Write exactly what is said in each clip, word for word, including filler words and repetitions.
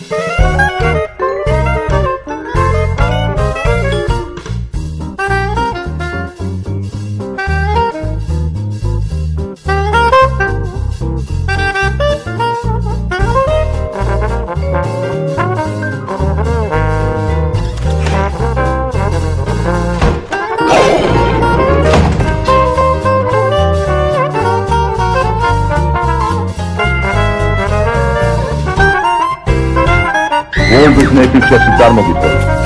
Voldus ne tüccarsı darmogitto.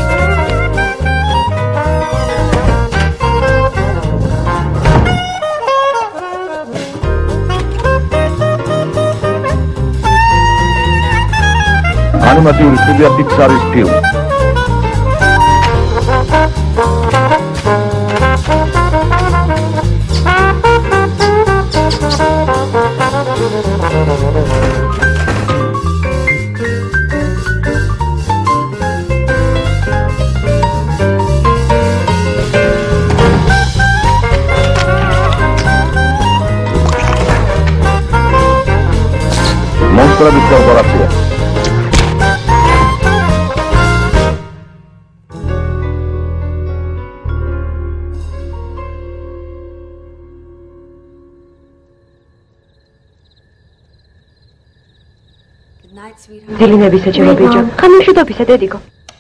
Animatიური სტუდია Pixar-ის ფილმი. Monstrების კორპორაცია. დილინებისა ჩემო ბიჭო. ხანუში დოფისა დედიკო.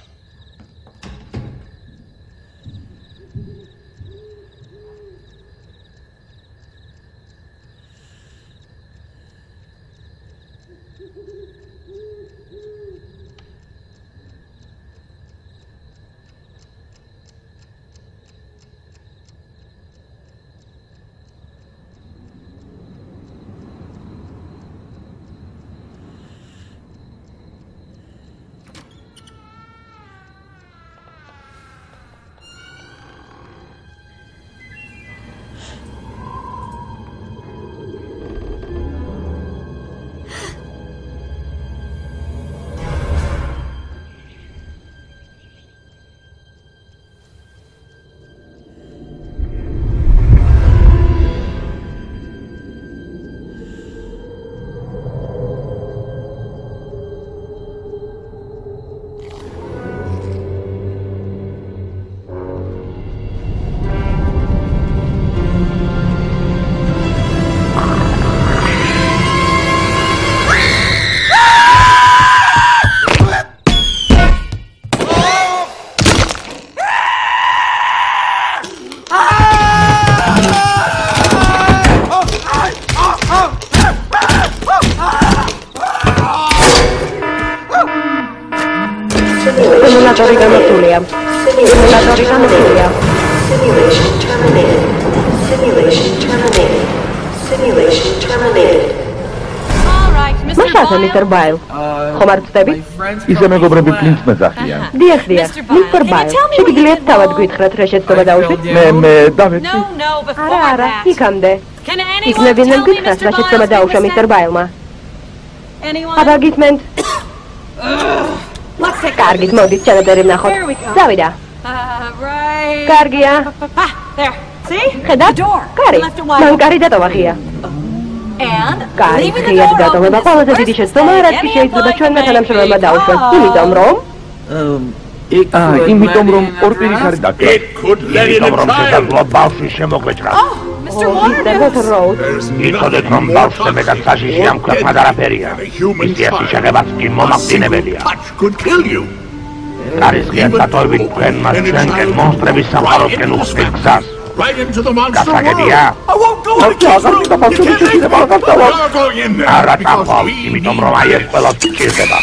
Simulatori გამართულია. Simulatori გამართულია. Simulation terminated. Simulation terminated. Simulation terminated. მაშათა მისტერ ბაილ. ხომ არ ვწდები? ისე მეგობრები ფლინტს მეძახიან. დიახ, დიახ. მისტერ ბაილ. შეგიძლიათ თავად გითხრათ რა შეცდომა დაუშვით? მე მე დავეცი. არა, არა, იქამდე. იქნებიან გითხრათ რა შეცდომა დაუშვა მისტერ ბაილმა. აბა გისმენთ? კარგით, მოდით, ჩანაწერი ვნახოთ. წავიდა. კარგია. ხედავთ? კარი. მან კარი დატოვა ღია. კარი ღიად დატოვება ყველაზე დიდი შეცდომაა, რაც კი შეიძლება ჩვენმა თანამშრომლებმა დაუშვათ. იმიტომ რომ აა, იმიტომ რომ ორპირი კარი დაკრა. იმიტომ რომ შესაძლოა ბავშვი შემოგვეჭრა. იცოდეთ რომ ბავშვზე მეტად საშიში ამ ქვეყნად არაფერია. ისიასი შეღებაც კი მომაყდინებელია. კარის ღიად დატოვებით თქვენ მას ჩვენკენ მონსტრების სამყაროსკენ უხსნით გზას. გასაგებია? არა წავალ, იმიტომ რომ აი ეს ყველა გჭირდება.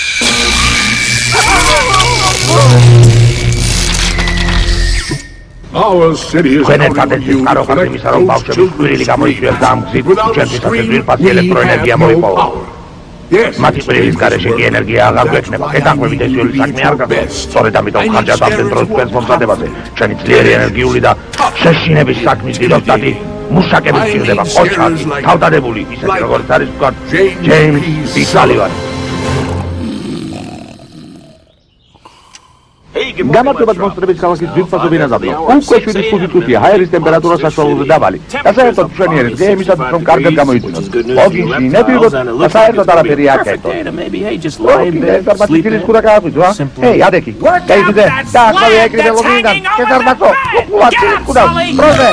თქვენ ერთადერთი წყარო ხართ იმისა, რომ ბავშვების კვირილი გამოიშვიათ და ამ გზით ჩვენთვისაც ძვირფასი ელექტროენერგია მოიპოვა. მათი კვირილის გარეშე კი ენერგია აღარ გვექნება. ეთანხმებით ეს ძველი საქმე არ გახდება. სწორედ ამიტომ ხარჯად ამდენ დროს თქვენს მომზადებაზე ჩვენი ძლიერი ენერგიული და შეშინების საქმის დიდოსტატი მუშაკები გჭირდება, ყოჩხატი, თავდადებული, ისეთი როგორც არის ვთქვათ, ჯეიმს დი სალივანი. გამარჯობათ მონსტრების ქალაქის ძვირფასობი ნაზავი. უკვე შვიდი ხუთი წუთია, ჰაერის ტემპერატურა საშუალოზე დაბალი. და საერთოდ მშვენიერი დღე იმისათვის, რომ კარგად გამოიწვიოს. ლოგინში ნებიღოთ და საერთოდ არაფერი აკეთოთ. ინფორმაციის ხურა გააღვიძვა. ჰეი, ადეკი. გაიგდე. და ახალი ეკრიბე ლოგინიდან. შეზარბაცო. უყურე, ყუდავ. პროზე.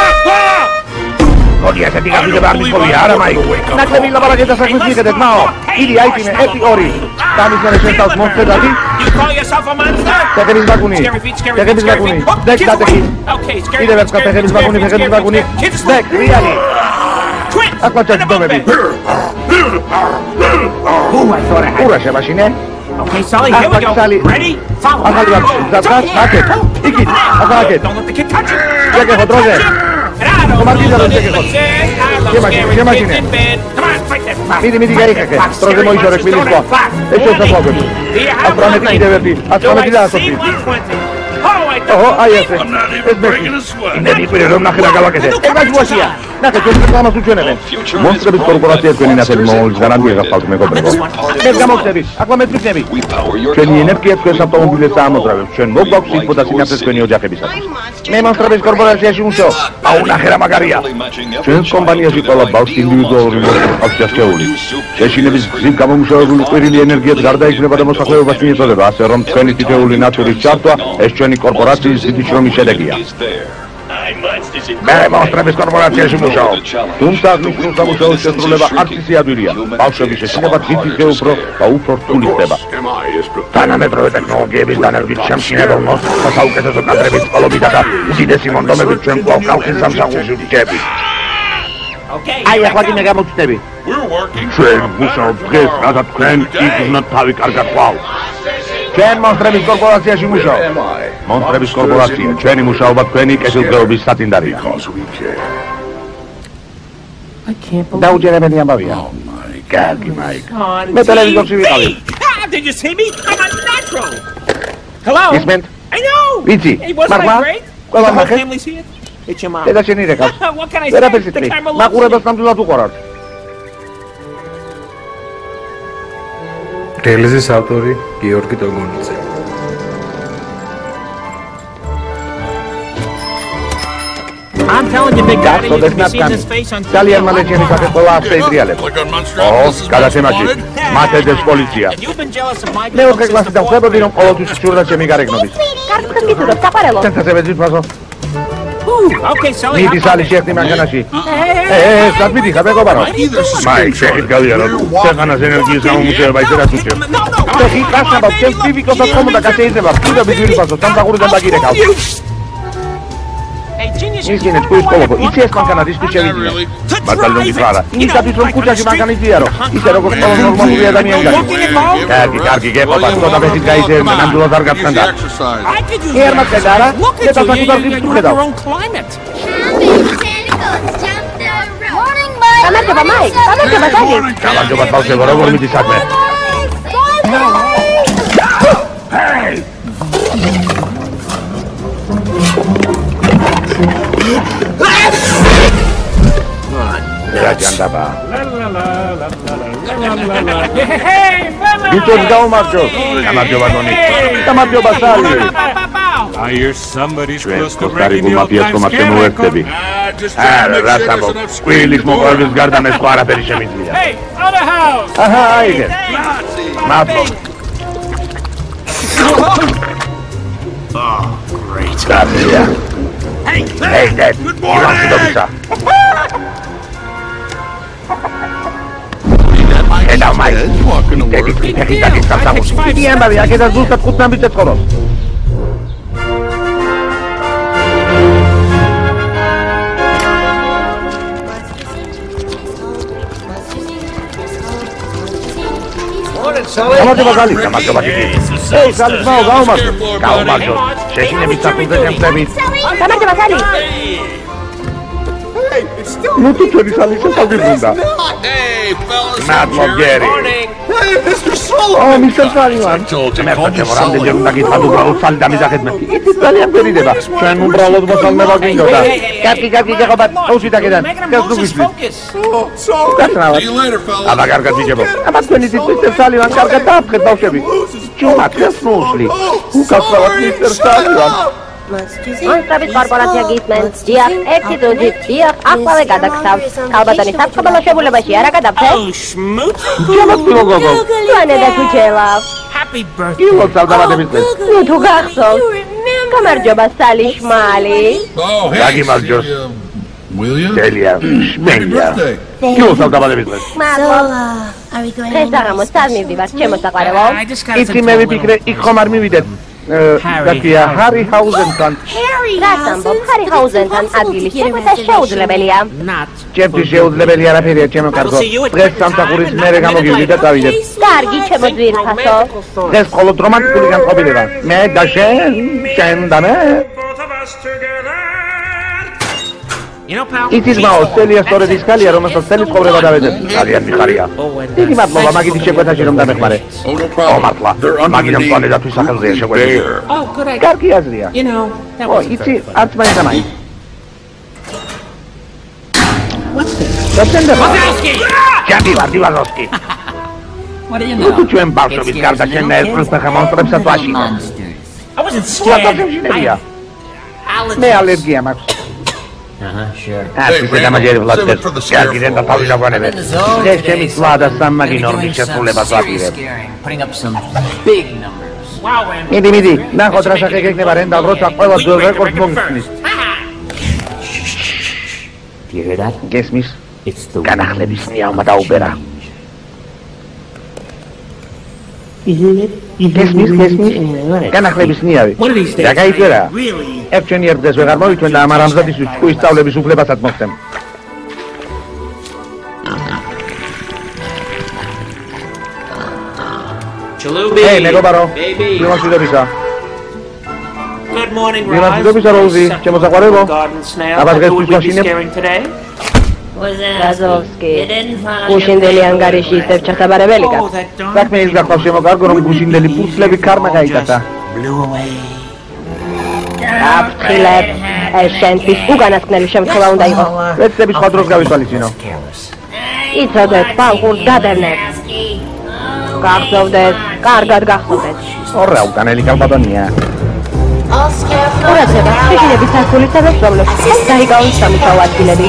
მოდი ასეთი გაგიდება არ მისხოვია, არა მაიკ. ნაკლები ლაბარაკი და საქმის მიხედეთ, მაო. იდი აიწინე ერთი ორი. დამისვენე შენ თავს მოსწედადი. ფეხების ბაგუნი. ფეხების ბაგუნი. დეკ დადეკი. კიდევ ერთხელ ფეხების ბაგუნი, ფეხების ბაგუნი. დეკ, რეალი. აკვა ჩაჯდომები. ურა შემაშინე. Okay, Sally, here we go. Ready? Follow. ახალი ვარ. ზაფხას, აკეთ. იქით. აკეთ. Don't let the kid touch it. ჯეკე ხოტროზე. Come on, fight that. Midi, midi, gaikake. Troze moisore, quindi qua. E c'è sta fuoco. Afrometti chi deve aprire. Afrometti da sopra. Oh, hai esse. E smetti. Devi qui non nachre la galakete. E vai giù sia. Naka, c'è un problema su genere. Mostre bis corporație cu nina tel mol, garantie că fac me cobrego. Merga mostevi. Acum metri nevi. C'è ni energie cu esa automobile samo trave. C'è un box și poate să ne cu nioja hebisa. Me mostre bis corporație și un show. A una hera magaria. C'è compania și cola box individual ოფიციალური. შეშინების გზით გამომუშავებული ყვირილი ენერგიაც გარდა იქნება და მოსახლეობას მიეწოდება, ასე რომ თქვენი თითეული ნატურის ჩართვა ეს ჩვენი კორპორაციის დიდი შრომის შედეგია. მე მონსტრების კორპორაციაში მუშაობ. თუმცა აღნიშნულ სამუშაოს შესრულება არც ისე ადვილია. ბავშვების შეშინება თითი ხე უფრო და უფრო რთული ხდება. თანამედროვე ტექნოლოგიების დანერგით შემჩნეველნოს და საუკეთესო კადრების წყალობითა და უდიდესი მონდომებით ჩვენ კვლავ ხალხის სამსახურში ვიჭერთ. აი ახლა კი მე გამოვწდები. ჩვენ მუშაობ დღეს, რათა თქვენ იგრძნოთ თავი კარგად ყავ. ჩვენ მონსტრების კორპორაციაში მუშაობ. მონსტრების კორპორაცია, ჩვენი მუშაობა თქვენი კეთილდღეობის საწინდარია. დაუჯერებელი ამბავია. კარგი, მაიკ. მე ტელევიზორში ვიყავი. Did you see me? I'm a natural. Hello. ისმენთ? I know. ვიცი. Hey, wasn't I great? ყველა The whole ნახე? family see it? It's your mom. და შენი რეკავს. What can I say? ვერაფერს The იტყვი. camera loves მაყურებელს ნამდვილად უყურებთ. რელიზის ავტორი გიორგი დოგონიძე. I'm telling you, big daddy, you გასწორდეს can see ნათქანი. his face on ძალიან მალე ჩემი სახე ყველა ახლა იდრიალებს. ო, გადაცემაში. მათედეს პოლიცია. And you've been jealous of my მე ოთხე კლასიდან ხვდებოდი რომ ყოველთვის სურდა ჩემი გარეგნობის. კარგად გიცოდოთ, საყარელო. სენსაცია ძვირფასო. Okay, Sally. მიდი სალი შეერთი მანქანაში. ე, ე, სად მიდიხარ მეგობარო? მაიკ, შეხით გავიარო. ქვეყანას ენერგიის გამომუშავება ისე რაც უჭირ. შეხით გასაბა, ჩემს ფიზიკოსად ხომოდა გასეიძება, კიდევ ძვირფასო, სამსახურიდან დაგირეკავ. Hey, genius. ისინი თქვის ყოლობო, იცი ეს მანქანა რისთვის შევიძინე. მართალია გითხრა. იმისათვის რომ ქუჩაში მანქანა იზიარო, ისე როგორც ყველა ნორმალური ადამიანი გაიგო. კარგი, კარგი, გეყობა, ცოტა ბეჭდით გაიზერნა, ნამდვილად არ გაფრთხილდა. I could use Here, that. Marcella. Look Get at up, you. get You up, you get grew up. your own climate. გამარჯობა, მაიკ. გამარჯობა, დადი. გამარჯობა, ბავშვებო, როგორ მიდის საქმე? რა ჯანდაბა? ვიჭერს გაუმარჯოს. გამარჯობა, დონი. გამარჯობა, სალი. I hear somebody's close to Costa breaking Rica the old mafias times კომარჯვენო ერთები. არა, რა სამო. კვილის მოყარების გარდა მე სხვა არაფერი შემიძლია. Hey, out of house. აჰა, აიგე. მადლობა. Oh, great. Stania. Hey, Hey, Dad. Ivan Sidovisa. Eda, Mike. Dedi, peki, taki, kasamu. Idi, ემბავი, აქედა ზუსტად ხუთ ნამბით ეწყოროს. გამარჯობა, გალი. გამარჯობა, დიდი. ეი, სალის მაო, გაუმარჯო. გაუმარჯო. შეშინების საფუძვე შემწევით. გამარჯობა, სალი. ნუ თუ ჩვენი სალი შეთავაზდა. მადლობა, გერი. ო, მისტერ სალივან. მე ხოჭებო, რამდენჯერ უნდა გითხრათ უბრალოდ სალი დამიზახეთმეთი. იცით, ძალიან ვერიდება. ჩვენ უბრალოდ მოსალმება გინდოდა. კარგი, კარგი, გეხობათ. აუშვით აქედან. გას თუ გიშვით. გასნავად. აბა, კარგად ვიჯებო. აბა, თქვენი თვითონ მისტერ სალივან კარგად დააფრთხეთ ბავშვები. Čumat, jasnúšli. Ukázala mister Salivan. Monstravit korporația Gitman, Diak, Exitudit, Diak, Aquale Gadaksav, Kalbatani Sapkabala Shebulebashia Ragadapse. Oh, schmoot. Čumat bilo gogo. Doane de Kuchelav. Happy birthday. Ilo saldava de biznes. Nu tu Gaksov. Kamerjoba Sali Shmali. Oh, hey, Dragi Marjos. um, William? Celia, Happy Šmenja. birthday. Ilo saldava de biznes. Madlo. Χρεστάγαμε στάδμι διβάς και μας τα καρεβώ. I just got Iti me vypikre, ich komar mi videt. Takia Harryhausen-tan. Ράσαμπο, Χαριχάουζενταν αντίλης και μετά σιόουδ λεβελία. not. Čepti še od lebelija rapirje, čemo kargo. Dres sam ta kuris mere gamo gildi, da videt. Კარგი ჩემო ძვირფასო. Dres kolo tromatikuli gan qobideva. Me da shen, shen da me. You know, pal. Iti zmao, Celia store diskalia, romasos telis qobreva davedet. Alian Miharia. Iti matlova, magiti shekweta shirom da mekhmare. Oh, no O problem. matla, They're maginem underneath tole da tu sakalzir shekweta. there. Oh, good idea. Karki azria. You know, that O, wasn't iti, very arts mai zamai. What's this? Doptende ba? Wazowski! Čaki vardi Vazovski. What do you Nu tu know? čujem Balšovic, karda še ne prsteha monstrem sa tlačino. I wasn't Plata scared. sem žineria. Allergies. Me alergia, Max. Uh-huh, sure. Arti se da magari Randall, vlades. save it for the Čaki scare renda photo. pavila vaneve. Dres će mi slada sam maginor mi će suleba slatire. Putting up some big numbers. Wow, man. Idi, idi, naho traša kekek neba renda vroća pojela do rekord mongsnis. Do you hear that? Gesmis, It's the ganach lebis nijama da ubera. Gesmis, gesmis, ganach lebis nijavi. One of these days, Jaga itera. I really... Ekčen jerdes vegarmović venda amaramzadis uçku istavlebis uflebasat mohtem. Chalubi. Hey, nego baro. Baby. Prima si dobisa. Good morning, Prima si Roz. dobisa, Rosie. Ćemo za hvarevo. Garden snail. A vas Who gledaš would we be mašine? scaring today? Gazovski. Kushindeli angarishi sevčata barevelika. Oh, that darn Tak me izgakval šemo gargorom gušindeli pusleli karma gaitata. blew away. Aptxileb. Eშენთვის უგანასკნელი შემთხვევა უნდა იყო. ვეცდები სხვა დროს გავითვალისწინო. იცოდეთ, ბანკურს გადავნეთ. გახსოვდეთ, კარგად გახსოვდეთ. ორა უკანელი კალბატონია. ყურადღება, შიშინების სართულის თანასწორლებს. დაიგავით სამუშაო ადგილები.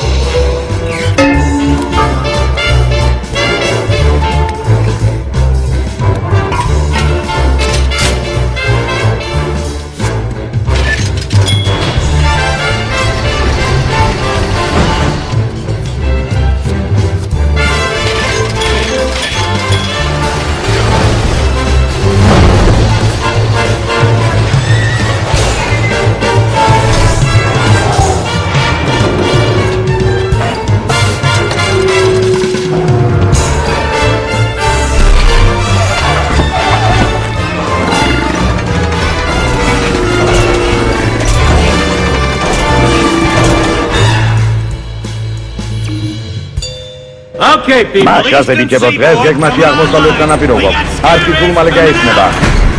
Okay, people. მაშაზე ბიჭებო, დღეს გეგმაში აღმოსავლეთ განაპირობო. არქი სულ მალე გაიხსნება.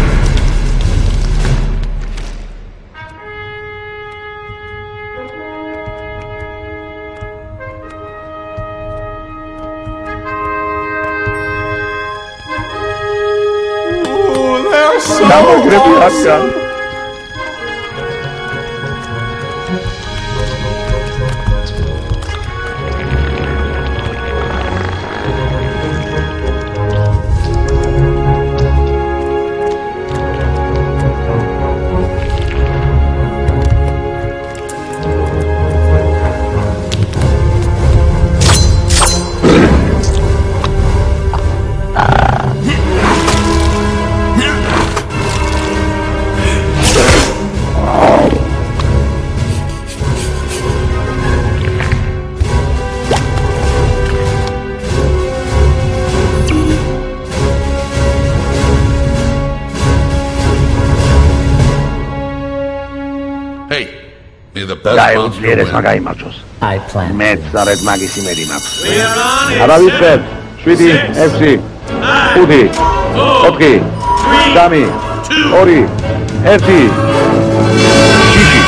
დამოგრები რადგან Hey, may the best გაეუძლიერეს monster მაგა win. იმარჯოს. I plan. მეც ზარეთ მაგის იმედი მაქვს. არა ვიცხებ. შვიდი, ექვსი, ხუთი, ოთხი, სამი, ორი, ერთი. შიში.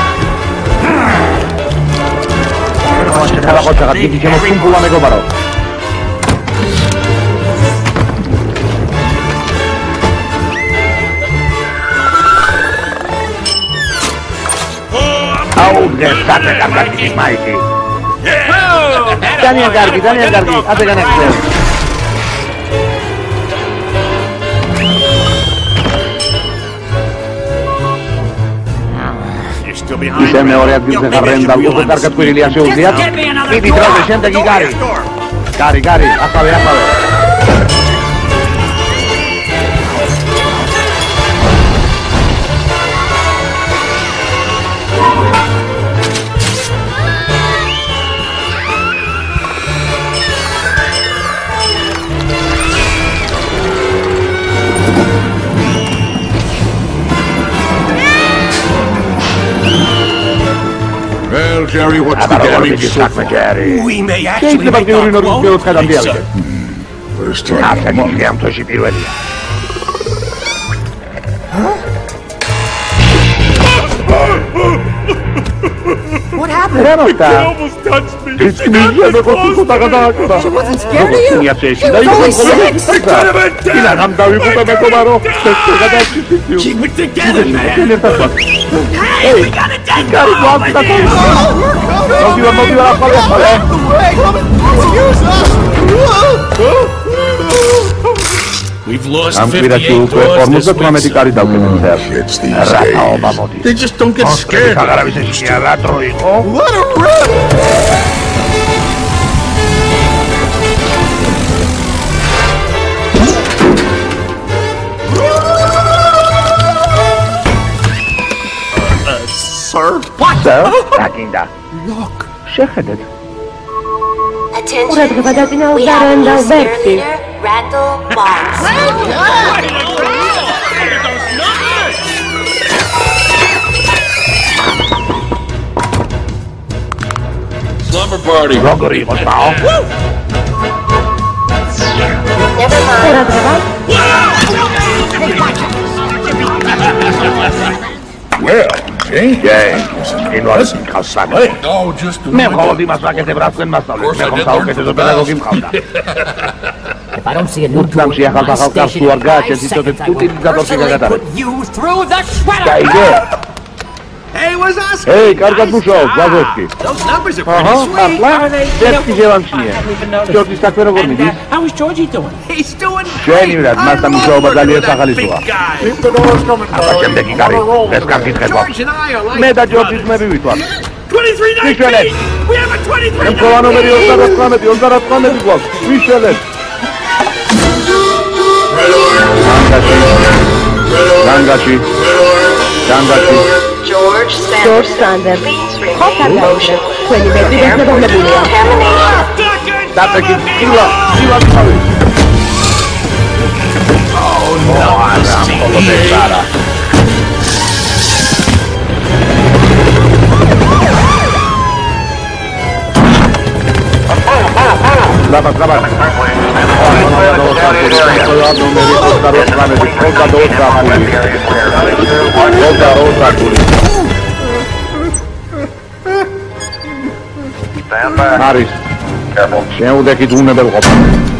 ხოჭა ხალხო ხოჭა დიდი ჩემო კუმპულა მეგობარო. დღეს საქმე კარგად იქნება იქი. ძალიან კარგი, ძალიან კარგი. ასე განაგრძელე. ისე მეორე ადგილზე ხარ რენდალ, უფრო კარგად ყვირილია შეუძლიათ. დიდი დროზე შემდეგი გარი. გარი, გარი, ახავე, ახავე. Well, Jerry, what's the damage so far? We may actually make our clothes pizza. First time. ასე გიხი ამ თოში პირველია. What happened? რა მოხდა? Almost touched me. ის მინდა მეკოცხო დაგადააკდა. She wasn't scared of you? She She was only six. ინა რამ დავიყურე მეკობარო? გადაჭიქიო. Keep it together, man. Hey, we got a dead Gary, dog. what the fuck? მოგივა, მოგივა, ახალე, ახალე. We've lost ამ კვირაში fifty-eight უკვე doors this ორმოცდათვრამეტი week. კარი დავკეთეთ. Kids these რატაობა days. მოდის. They just don't get scared. აღარავის ეშია რატო იყო? Let her rip! Sir? რა გინდა? შეხედეთ. Attention. ყურადღება We დაწინაურდა have a new რენდალ spare ბექსი. leader, Randall Boggs. Slumber party. როგორი იყო თაო? Never mind. ყურადღება Well, James. James, ინვას ხასანე. Oh, just a მე minute. მხოლოდ იმას ვაკეთებ, რაც თქვენ მასწავლეთ. მე ხომ საუკეთესო პედაგოგი მყავდა. If I don't see a new tool Lamshi in ახალ my ახალ station კაცს in უარგა, five შეცდით seconds, I will უტილიზატორში personally გაგატარებ. put you through the shredder. გაიგე? Hey, what's us? Hey, კარგად მუშაობ, გაზეთში. Those numbers are აჰა, pretty sweet. ახლა ერთი შევამჩნიე. ჯორჯის საქმე როგორ მიდის? How is Georgie doing? He's doing Jenny, great. that's I not the love show, but working Daniel with that Sakhalis big was. guy. აბა შემდეგი გარი. ეს კითხება. George and I are like მე და ჯორჯის brothers. მე ვივიტვარ. twenty-three Michele. nineteen. We have a twenty-three მქოვა ნომერი nineteen. ოცდაათვრამეტი, ოცდაათვრამეტი გვაქვს. ვიშველეთ. განგაში. განგაში. George George Sanderson. Sanders. Please ხო, remain კარგად. motionless. თქვენი ბედი Prepare for დასაბამებულია. decontamination. დაფეკი, დილა, დილა თავი. ო, არა, მხოლოდ ეს არა. ლაბა, ლაბა. არის. შეუდექით უნებელყოფა.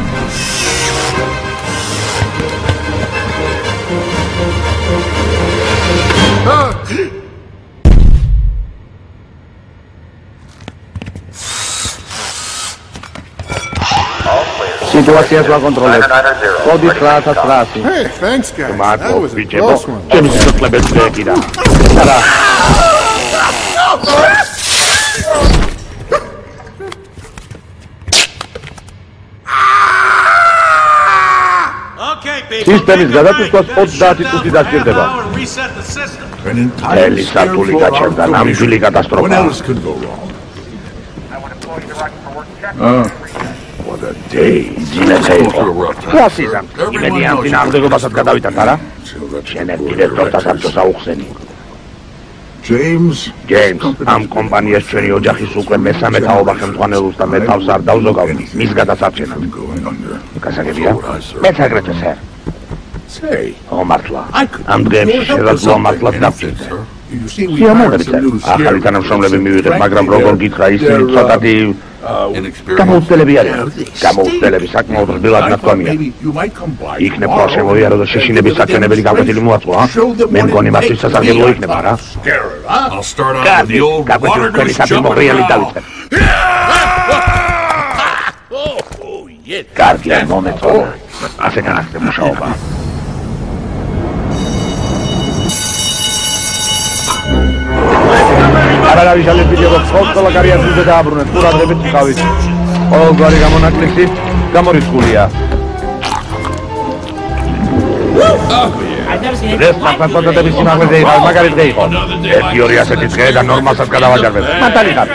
სიტუაციას ვაკონტროლებ. კოდი ცხრაათას ცხრაასი. Hey, thanks, guys. That მარტო was a ბიჭებო, close one. ჩემი სიტყვებს შეეკიდა. არა. Okay, baby. სისტემის გადაწყვეტას ოცდაათი წუთი დასჭირდება. Reset the system. An entire ელი სართული scarecrow გაჩერდა, ნამდვილი operation. კატასტროფა. What else could go wrong? What a day. ძილეცე იყო. კლასიზამ. იმედი ამ წინააღმდეგობასაც გადავიტანთ, არა? შენებ დირექტორთა საბჭოს აუხსენი. James. ჯეიმს, ამ კომპანიას ჩვენი ოჯახის უკვე მესამე თაობა ხელმძღვანელობს და მე თავს არ დავზოგავდი მის გადასარჩენად. Going under. გასაგებია? მეც აგრეთვე სერ. Say, ო მართლა. I could. ამ დღეებში შესაძლოა მართლაც დავჭირდე. You see, we სიამოვნებით hired some new ახალი თანამშრომლები მივიღეთ, მაგრამ როგორ გითხრა, ისინი ცოტათი გამოუცდელები არიან. გამოუცდელები საკმაოდ რბილად ნათქვამია. იქნებ ხო შემოვიარო და შეშინების საჩვენებელი გაკვეთილი მოაწყო, მე მგონი მათთვის სასარგებლო იქნება რა. I'll start out with the old water დავიწყებ. კარგია, მომეწონა. ასე განახდე მუშაობა. Aralavi șale video că fost la care i-a zis de abrune, pura trebuie să caviți. O goare gamonaclexi, gamorisculia. Resta fa toată de piscina cu zei, magari zei. E fioria se dice da norma să scada la jarvet. Mentalitate.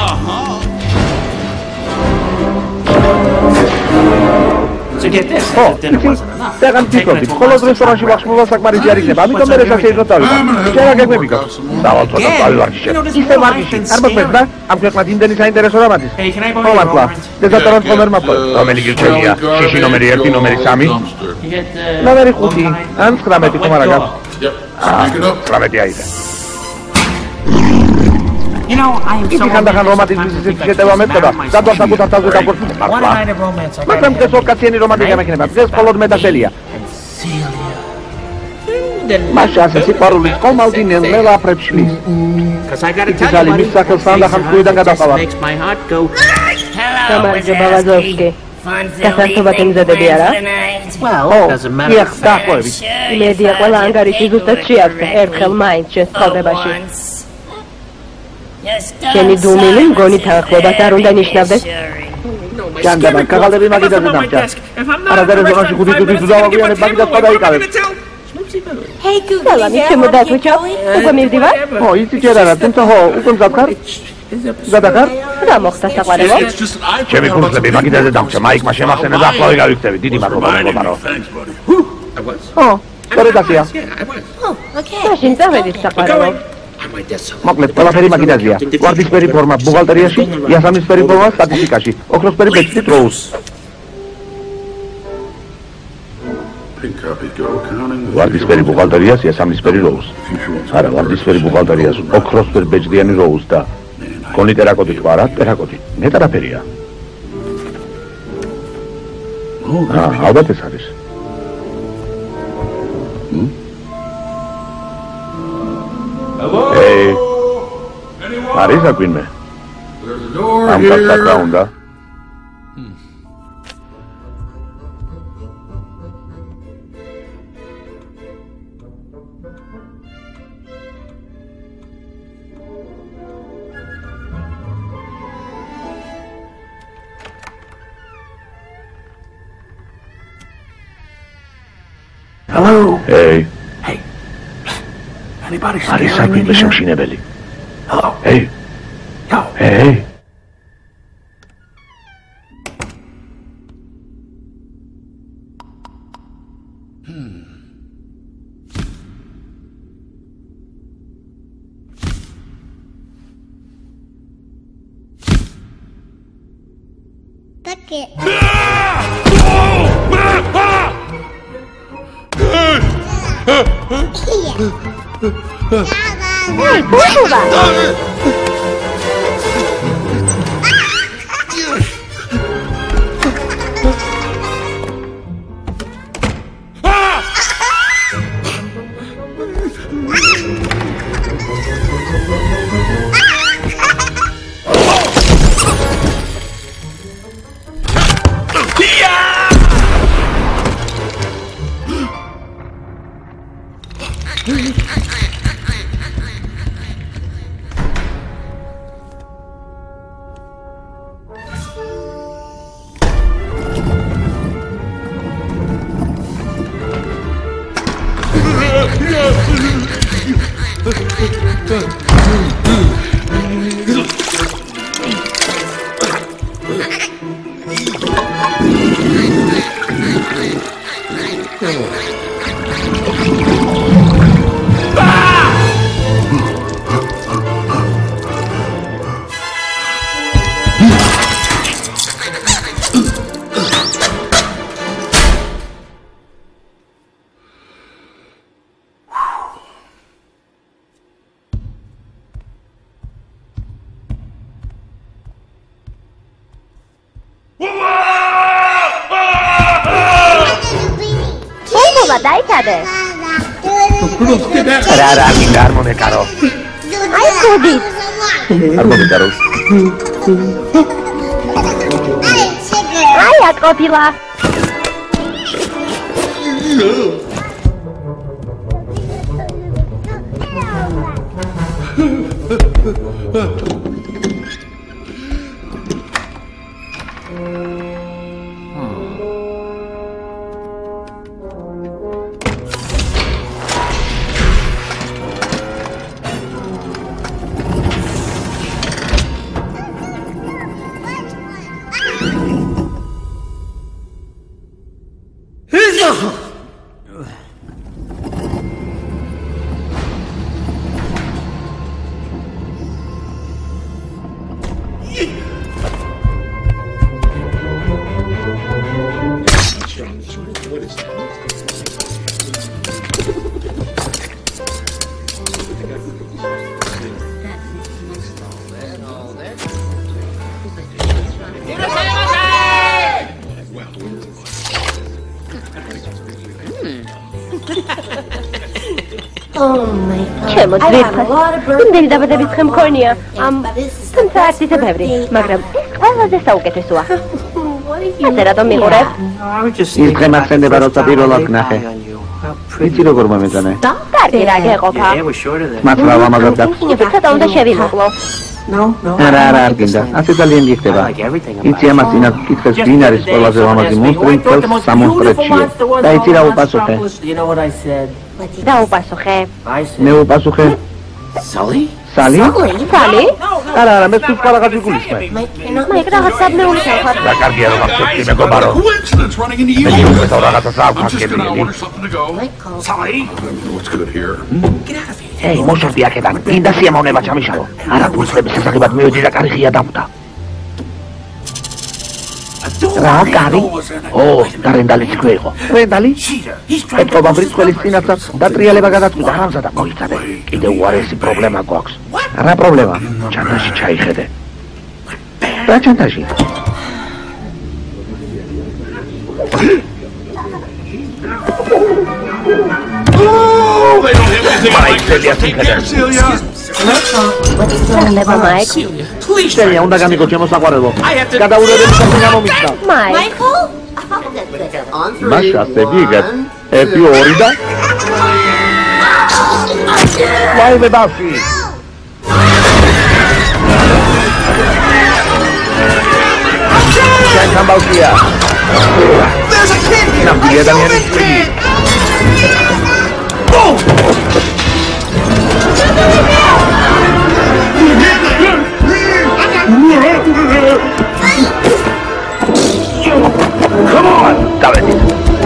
To get this, Oh, dinner wasn't enough. Second pick up it. Follow the restaurant și vaxmova să mari ziari ne. Ami că mere să se rotalu. Chiar că me pică. Da, o să rotalu la și. Este mari și. Ar mă vezi, da? Am că la din deni să interesora matis. Hey, can I borrow your Omar, de să transformer mă pe. Numeri Gilcelia, și și numeri Erti, numeri Sami. You get the... Numeri Cuti, an scrameti cum araga. Ah, scrameti aici. You know, I am so Iti când han romantic ce te va mettere, da doar să putea să cu acolo. One night of romance. I Mă tem că soca țieni romantică mea kineva. Vezi color medaselia. Mașa să si parul cum al din el la prepșlis. Because I gotta Iti tell zali you, mi sa că sanda han cuida ga da pala. makes my heart go... Kamarze Bavazovski. Kasartovatem zadebjara. Well, Oh, doesn't matter. ieh, tako je. Imedija ყველა ანგარიში ზუსტად შეაქცე ერთხელ მაინც შესწავლებაში. შენი დუმილი მგონი თანხმობას არ უნდა ნიშნავდეს? Ჭანდაბა, კაღალები მაგიდაზე დამჭა. არადარ ზონაში ხუთი თუთი თუ დავაგვიანებ მაგიდას გადაიკავებ. Hey, Google. სალამი, ჩემო დათუჩო. უკვე მივდივარ? ო, იცი ჯერ არა, თუმცა ხო, უკვე მზადხარ? გადაგარ? რა მოხდა საყვარელო? It's just an iPhone. ჩემი კურსები მაგიდაზე დამჭა, მაიკმა შემახსენე და ახლავე გავიქცევი. დიდი მადლობა, მეგობარო. Thanks, buddy. I was. ო, კორედაცია. Yeah, I was. Okay. მაშინ წავედით საყვარელო. I might get some. მოკლედ, ყველაფერი მაგიდაზეა. ვარდისფერი ფორმა ბუღალტერიაში, იასამნისფერი ფორმა სტატისტიკაში, ოქროსფერი ბეჭდი დროუს. Pink copy go accounting. ვარდისფერი ბუღალტერიას, იასამნისფერი როუს. არა, ვარდისფერი ბუღალტერიას, ოქროსფერი ბეჭდიანი როუს და კონი ტერაკოტი თქვა რა, ტერაკოტი. ნეტარ აფერია. აა, ალბათ ეს არის. Hey, არის აკვინმე. There's a door ამ კაცსა რა here. უნდა? Hello. Hey, Anybody არის staring in აკვინმე here? შემშინებელი. Hello. Hey, Yo. hey. აი, ბუშუვა. ყოფილა, დაიცადე. რა რა მინდა არ მომეკარო. აი გოდი. არ მომეკარო. აი აქ ყოფილა. ჩემო ძვირფას, იმდენი დაბადების დღე მქონია, თუმცა არც ისე ბევრი, მაგრამ ყველაზე საუკეთესოა. ასე რატომ მიყურებ? ის დღე მახსენდება, როცა პირველად ვნახე. იცი როგორ მომეწონა? კარგი რა გეყოფა. მას რა ლამაზად გაქვს. ცოტა უნდა შევიმოკლო. არა, არა, არ გინდა. ასე ძალიან გიხდება. იცი ამას ინად კითხეს, ვინ არის ყველაზე ლამაზი მონსტრი მთელს სამონსტრეთშია. და იცი რა უპასუხე? რა უპასუხე? მე უპასუხე. Sully? Sally? Sally? არა, არა, მე თუ სხვა რაღაც ვიგულისხმე. მაიკ რაღაც საბნეული ხარ. რა კარგია რომ ახსოვდი მეგობარო. Coincidence running into you. მე თვითონ რაღაცას I'm აქვს just gonna გებრიელი. order something to go. Sully? What's good here? Get out of here. ეი, მოშორდი აქედან. მინდა სიამოვნება ჩამიშალო. არა გულწრების შესახებად მივედი და კარი ღია დამკვდა. რა კარი? ო, და რენდალიც იქვე იყო. რენდალი? ეთყობა ბრიცხველის წინასაც და ტრიალება გადაწყვიტა რამზა და მოიცადე. კიდე უარესი პრობლემა გვაქვს. რა პრობლემა? ჩანთაში ჩაიხედე. რა ჩანთაში? Oh, they don't have anything Mike, like this. Celia, Take Celia. care, Celia. Never Mike. Please. Celia, უნდა გამიგო ჩემო საყვარელო. გადაურევები საქმე მომიწდა. Mike. Michael? მაშ ასე ვიგებ. ერთი ორი და ვაიმე ბავშვი. შენთან ბავშვია. There's a kid here. ნამდვილი ადამიანის შვილი. Come on! დავედით.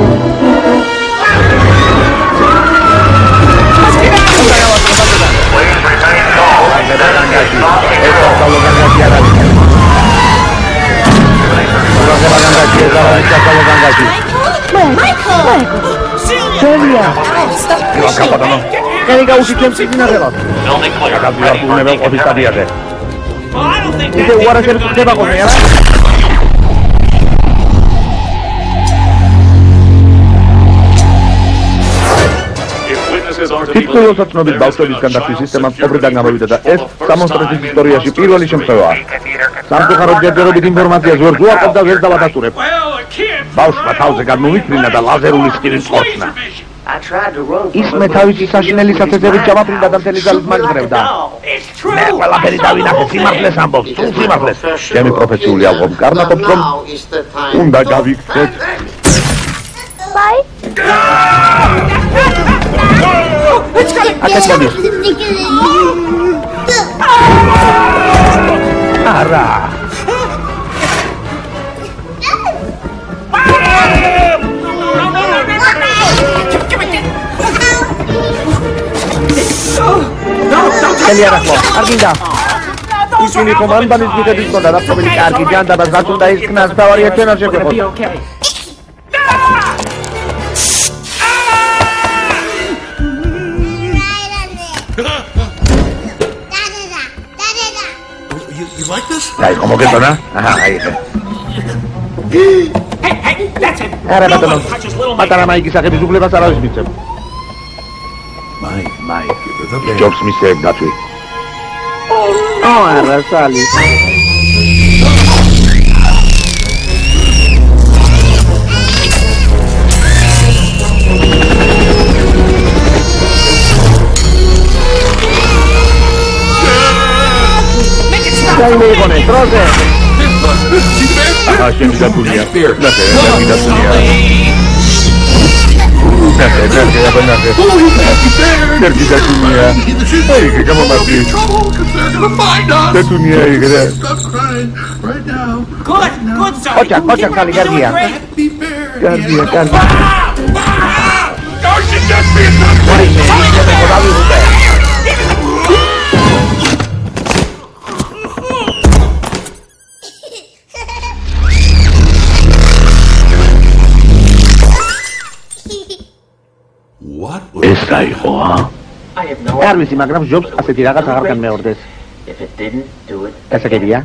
Celia! Ivan Capadano. Què gaudicem სიგნალად? გაგაბიურებელ ყოფის სტადიაზე. ისე უარასები ხდება ხოლმე, არა? თითქოს ოცნობის ბავშვების განდახვის სისტემა მწობრიდან გამოვიდა და ეს სამონსტრეთის ისტორიაში პირველი შემთხვევაა. სამწუხაროდ ჯერჯერობით ინფორმაციას ვერ გვაყავ და ვერ დავადასტურებ. ბავშვმა თავზე გადმოიფრინა და ლაზერული სკივი წორცნა. ის მე თავისი საშინელი სათეთრებით ჩამაფრინდა და მთელი ძალით მაგდრევდა. მე ყველაფერი დავინახე, სიმართლეს ამბობს, თუ სიმართლეს. ჩემი პროფესიული ალბომ კარნაკობს, რომ უნდა გავიქცეთ. Bye. აქეთ მოდის. არა. Celia რა ხო? არ გინდა. ისინი კომანდანის მიწების კონდა და პრობლემი კარგი ჯანდაბას რაც უნდა ისკნას თავარია ჩვენ არ შეგეხოთ. You, you like this? Dai, como que suena? Ajá, ahí. Hey, hey, that's it. არა No ბატონო one touches little Mike. პატარა მაიკის აღების უფლებას არავის მიცემ Mike, Mike, give her the bag. ჯობს მისეებ დათვი. ო არა სალი Dai, con trose. Ah, scemi da Tunia. Da te, da Tunia. Da te, da te, da te. Pergi da Tunia. Ehi, che chiamo Marti? Da Tunia, ehi, che è? Stop crying right now. Good, good, son. Kocak, kocak kali Gardia. Happy bear. Gardia, Gardia. Don't you just be enough. Guarda, mi deve guardare un bel. What? Esta hijo, ah? I have no არ ვიცი, მაგრამ ჯობს ასეთი რაღაც აღარ განმეორდეს. If it didn't do it. გასაგებია?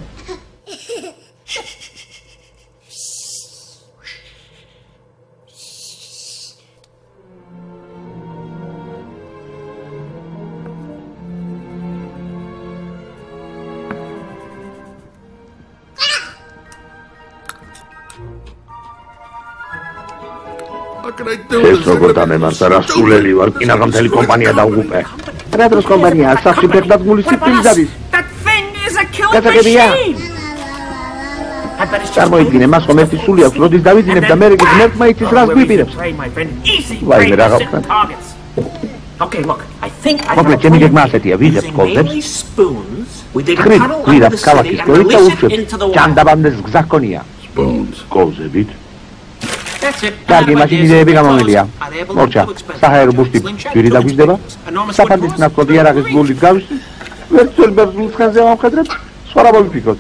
What can I do? ეს როგორ დამემართა, რა სულელი ვარ, კინაღა მთელი კომპანია დაუღუპე. რა დროს კომპანია, სახში ფეხდადგმული სიკვდილის არის. That thing is a killing გასაგებია? machine. I bet it's just წარმოიდგინე, მას ხომ ერთი სული აქვს, როდის დავიძინებ და მე რეგის ღმერთმა იცის რას გვიპირებს. Easy. Ვაიმე, რა great გავხსნა? targets. Okay, look. I think I მოკლედ, ჩემი გეგმა ასეთია, ვიძებს Using კოლზებს. mainly spoons, we dig a ხრით, tunnel under ხვირავს the city ქალაქის and გზით და release it უშვებს. into the water. ჭანდაბამდეს გზა ჰქონია. Spoons. კოლზებით. That's it. კარგი, მაშინ იდეები გამომილია. მორჩა, საჰაერო ბუშტი ჯვირი დაგვიждდება. საფანდის ნავთობი იარაღის გულით გავიშლით. ვერცელ ბერძნულს ხანზე ვამხედრებ, სხვა რა მოვიფიქროთ.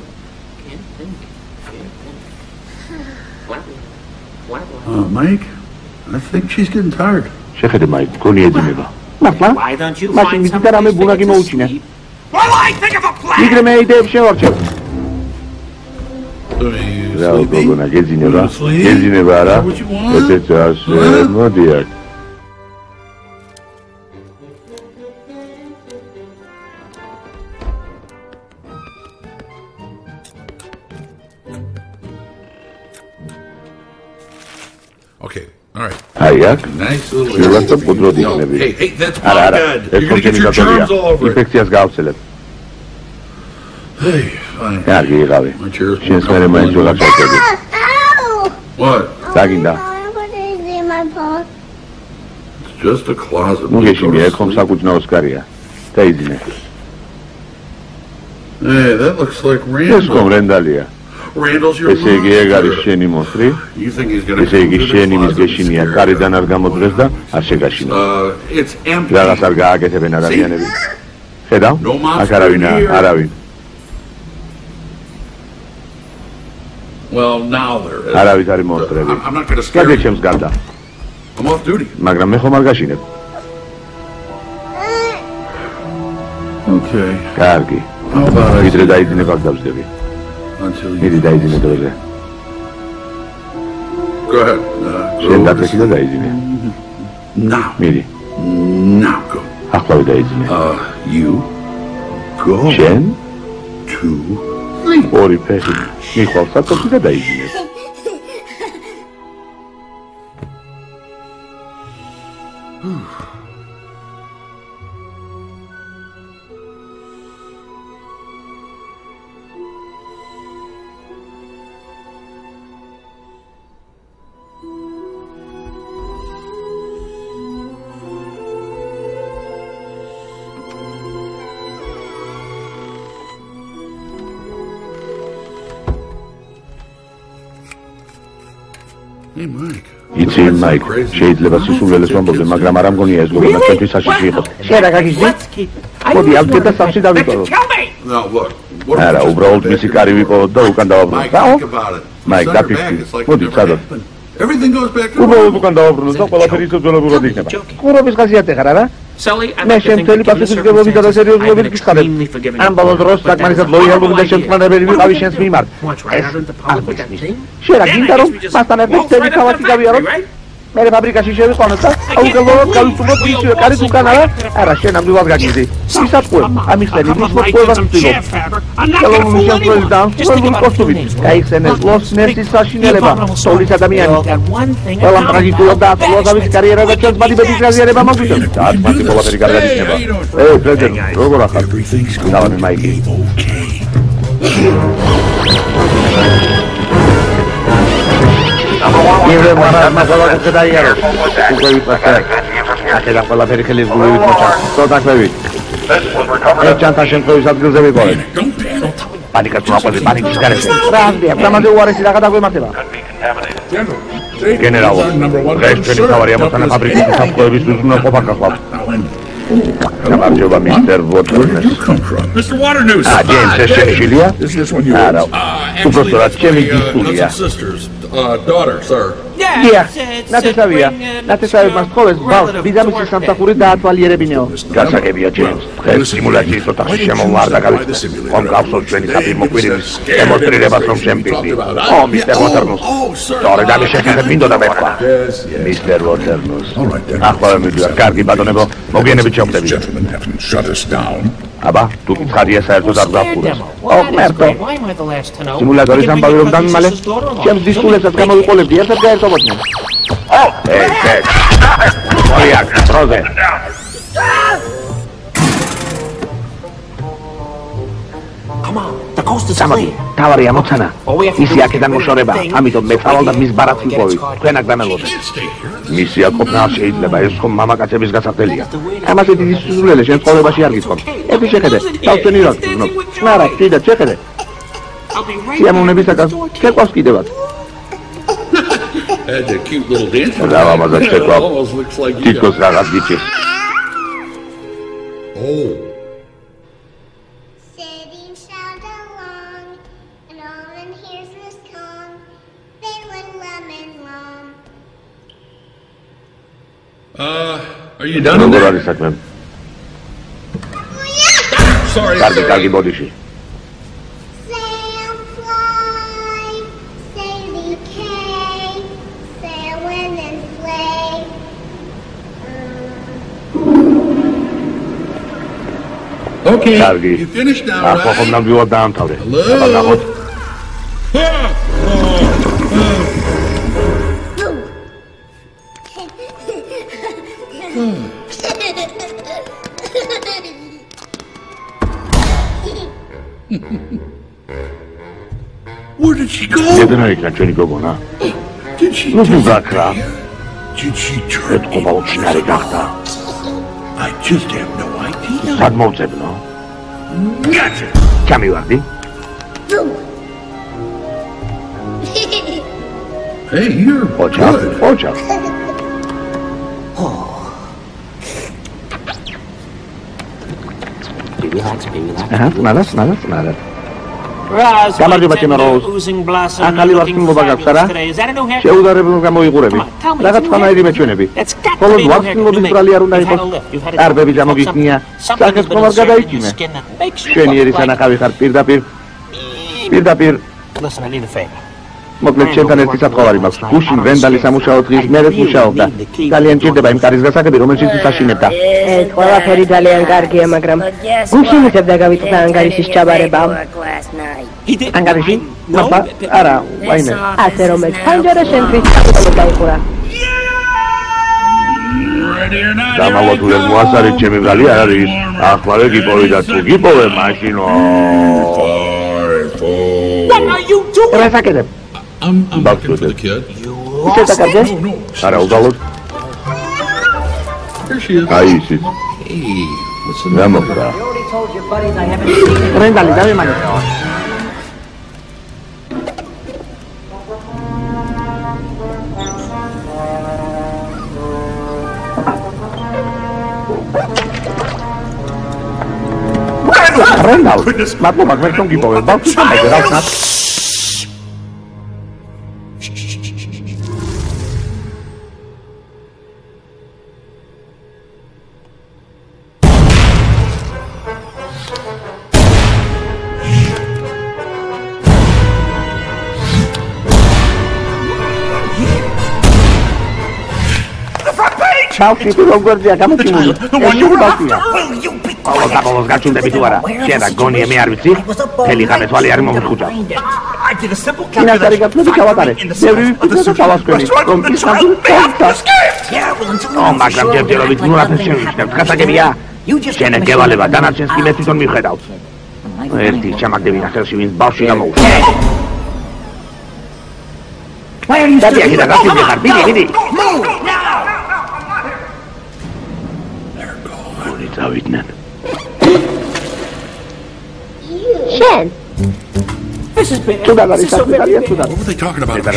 Uh, Mike, I think she's getting tired. შეხედე, მაიკ, გონი ეძინება. მართლა? Why don't you მაშინ find მიდით და something რამე ბუნაგი to მოუჩინე. sleep? Well, I think of a plan. იგრე მე იდეებს შევარჩევ. Are you რა sleepy? გოგონა, გეძინება? Sleep? გეძინება არა? What you want? ესეც ასე, მოდი აქ. Okay, all right. აი აქ. Nice little შევარდო პუდროდი No, იქნები. hey, hey, that's არა, my არა. bed. ეს You're gonna get your კონტენიტორია. germs all over it. ინფექციას გავცელებ. Hey, fine. კარგი იყავი. My chair's more შენს მერე მაინც comfortable ვეღარ than ჩავწერდი. What? დაგინდა. It's just a closet. ნუ გეშინია, ხომ საკუჭნაოს კარია. დაიძინე. Hey, that looks like ეს ხომ Randall. რენდალია. Randall's your ესე იგი ეგ არის monster. შენი მონსტრი. You think he's gonna ესე იგი come to the შენი მის closet and გეშინია, scare კარიდან you? არ გამოძრეს და არ შეგაშინო. Uh, it's empty. რაღაც არ გააკეთებენ ადამიანები. ხედავ? No monster აქ არავინაა, here. არავინ. Well, now there is. არავის არის მონსტრები. I'm, I'm not gonna scare გადი you. ჩემს გარდა. I'm off duty. მაგრამ მე ხომ არ გაშინებ. Okay. კარგი. How about I ვიდრე დაიძინებ აქ დავждები. until you... მიდი დაიძინე დროზე. Go ahead. Uh, შენ go. დაწესი და დაიძინე. Now. მიდი. Now go. ახლავე დაიძინე. Uh, you go შენ to sleep. ორი ფეხი მიხვალ საწოლში და დაიძინე. Hey, Mike. იცი, მაიკ, შეიძლება სისულელეს ვამბობდე, მაგრამ არ ამგონია ეს გოგონა ჩვენთვის საშიში იყოს. შენ რა გაგიჟდი? მოდი, ავდგე და სახლში დავიტოვო. Now, look. What არა, if we უბრალოდ just მისი go კარი back ვიპოვოთ და უკან დავაბრუნოთ. Mike, რაო? think about it. Mike, Send her დაფიქრი. back. It's like it მოდი, never სადაც. happened. Everything goes back to უბრალოდ normal. უკან დავაბრუნოთ და ყველაფერი ისე ძველებურად იქნება. ყურობის ხასიათი ხარ, არა? მე შემთხვევით პასუხისმგებლობით და სერიოზულობით გიხარებ. ამ ბოლო დროს საკმარისად ლოიალური და შემწყნარებელი ვიყავი შენს მიმართ. ეს აღმოჩნდა. შენ რა გინდა რომ მასთან ერთად წელი თავად გავიაროთ? მე ფაბრიკაში შევიყვანოთ და აუგებლოდ გავიწუროთ ისე კარის უკან არა? არა, შენ ამბულად გაგიზი. ისაფუე, ამიხსენი მის მოწყობას ვწილობ. ხელოვნური შემთხვევით და ამსწრებელი კოსტუმით. გაიხსენეს ლოს ნერსის საშინელება, სოლის ადამიანი. ყველამ ტრაგიკულად და ახლოვაზავის კარიერა და ჩემს ბადიბედის გაზიარება მოგვიწევს. ათ მათი ყველაფერი კარგად იქნება. ე, ფრედერ, როგორ ახარ? დავამე მაიკი. Ήρθε μάνα μας όλα και τα ιερός. Που κόβει παστέρα. Άχελα πολλά περιχελής που βεβεί μόσα. Πρώτα κόβει. Έτσι αν θα συγχωρείς από τους δεβικόρες. Πάνικα του απολύτως, πάνικης κάρεσε. Ράντι, αυτά μας δεν μου αρέσει να κατακοιμαθήμα. Γενεράλο, γαίσπενη χαβαρία μας να φαβρική τους αυκοεβείς τους να κοπακαχλάπ. Καμαρτιόβα, μίστερ Βότφουρνες. Α, James, εσύ είναι Σιλία? Άρα, του προστορά και μη δυστούλια. Uh, daughter, sir. Yeah, να τε σαβία. Να τε σαβία μας κόβες, μπαλ, βίζαμε στη Σανταχούρη და ათვალიერებინეო. გასაგებია, James. დღეს სიმულაციის ოთახში შემოვარდა გავიხსნე. ხომ გავსო ჩვენი საფირმო კვირილის დემონსტრირებას რომ შემპირდი. ო, მისტერ Waternoose. სწორედ ამის შესახებ მინდოდა მეთქვა. მისტერ Waternoose. ახლა მივიდა, კარგი ბატონებო, მოგვიანებით შევხვდებით. აბა, თუ კითხარია საერთოდ არ გახურეს. ო, მერტო. სიმულატორის ამბავი რომ დამიმალე, ჩემს დისკულესაც გამოვიყოლებდი, ერთად გაერთობოდნენ. ო, ეი, ეი. მოიაკ, პროზე. სამოდი, თავარი ამოცანა. ისი აქედან მოშორება, ამიტომ მე წავალ და მის ბარათს ვიპოვი. თქვენ აქ დამელოდეთ. მისი აკოფნა შეიძლება, ეს ხომ მამაკაცების გასახდელია. ამას ეთი სიზულელე შენ ცხოვრებაში არ გიწყობ. ერთი შეხედე, თავსენი რა გძნობ. მარა, კიდე შეხედე. სიამოვნებისაგან შეყვავს კიდევაც. Had a cute little dance. Bravo, amazon შეყვავ. Almost looks like you. თითქოს რაღაც გიჩის. Oh. Uh, are you done? როგორ არის საქმე? Sorry. კარგი, კარგი, ბოდიში. Okay. კარგი. You finished now, ახლა ხომ right? ნამდვილად დაამთავრე. აბა ნახოთ. Where did she go? Jedná ikna čeni gogona. Did she No tu disappear? zakra. Did she turn Ეთქობა უჩინარი გახდა. I just have no idea. სად მოვწებნო? Gotcha. ჩამივარდი. Hey, you're ოჩა, good. ოჩა. Relax, baby, relax. აჰა, ნადას, ნადას, ნადას. Raz, გამარჯობა, ჩემო როუზ. oozing blossom. ახალი ვარსკვლობა გაქვს რა? Is that a new haircut? შეუდარებლად გამოიყურები. Come on, tell me, რაღაც it's a new ხანაირი haircut. მეჩვენები. That's got to ხოლო be a new ვარსკვლობის haircut. ბრალი არ უნდა You've had იყოს. a lift, you've had a კარბები something- გამოგიხსნია. something has been საკეთო არ inserted in your გადაიჭიმე. skin that makes you შენი look ერის like- ანახავი ხარ პირდაპირ. პირდაპირ. Listen, I need a favor. მოკლედ შენთან ერთი საფყავარი მაქვს. გუშინ ვენდალი სამუშაო დღის მერე მუშაობდა. ძალიან ჭირდება იმ კარის გასაგები, რომელშიც ის აშინებდა. ეს ყველაფერი ძალიან კარგია, მაგრამ გუშინ იწევდა გავიტყდა ანგარიშის ჩაბარება. He did. ანგარიში? No, აბა, არა, ვაიმე. ასე რომ ეს ფანჯარა შენთვის საკუთარ დაიხურა. Ready or not? დამალოდულებ მოასარეთ ჩემი ბრალი არ არის. ახლა გიპოვე და თუ გიპოვე მაშინო. Five, four. What are you doing? რა საკეთებ? I'm, I'm Back looking to for the- the kid. ისე დაკარგე? No, no. არა, უბრალოდ Here she is. აი ისიც. Hey, what's the რა number? მოხდა? ვენდალი დავემანე. ვენდალ, მადლობა, გმერთონ გიპოვე. ბავშვი სამაზე რავხნათ. ბავშვი პირველ გვერდზეა გამოცემული. ეს შენი ბავშვია. ყოველ დაბოლოს გაჩუნდები თუ არა? შენ რა გონია მე არ ვიცი? მთელი ხანი თვალი არ მომხუჭა. წინასწარი გაფრთხილება ჩავატარე. ბევრი ვიფიქრე და ჩავასკვენი, რომ ის ნამდვილად გავხდა. ო, მაგრამ ჯერჯერობით ნურათს შევიშნებ. გასაგებია? შენ გევალება დანარჩენს კი მე თვითონ მივხედავ. ერთი ჩამაგდებინა ხელში ვინც ბავშვი გამოუშვა. დადი აქ და გასული ხარ, ბიდი, ბიდი. ორი წავიდნენ. შენ თუნდაც არის საკუთარია თუნდაც. What were they talking about?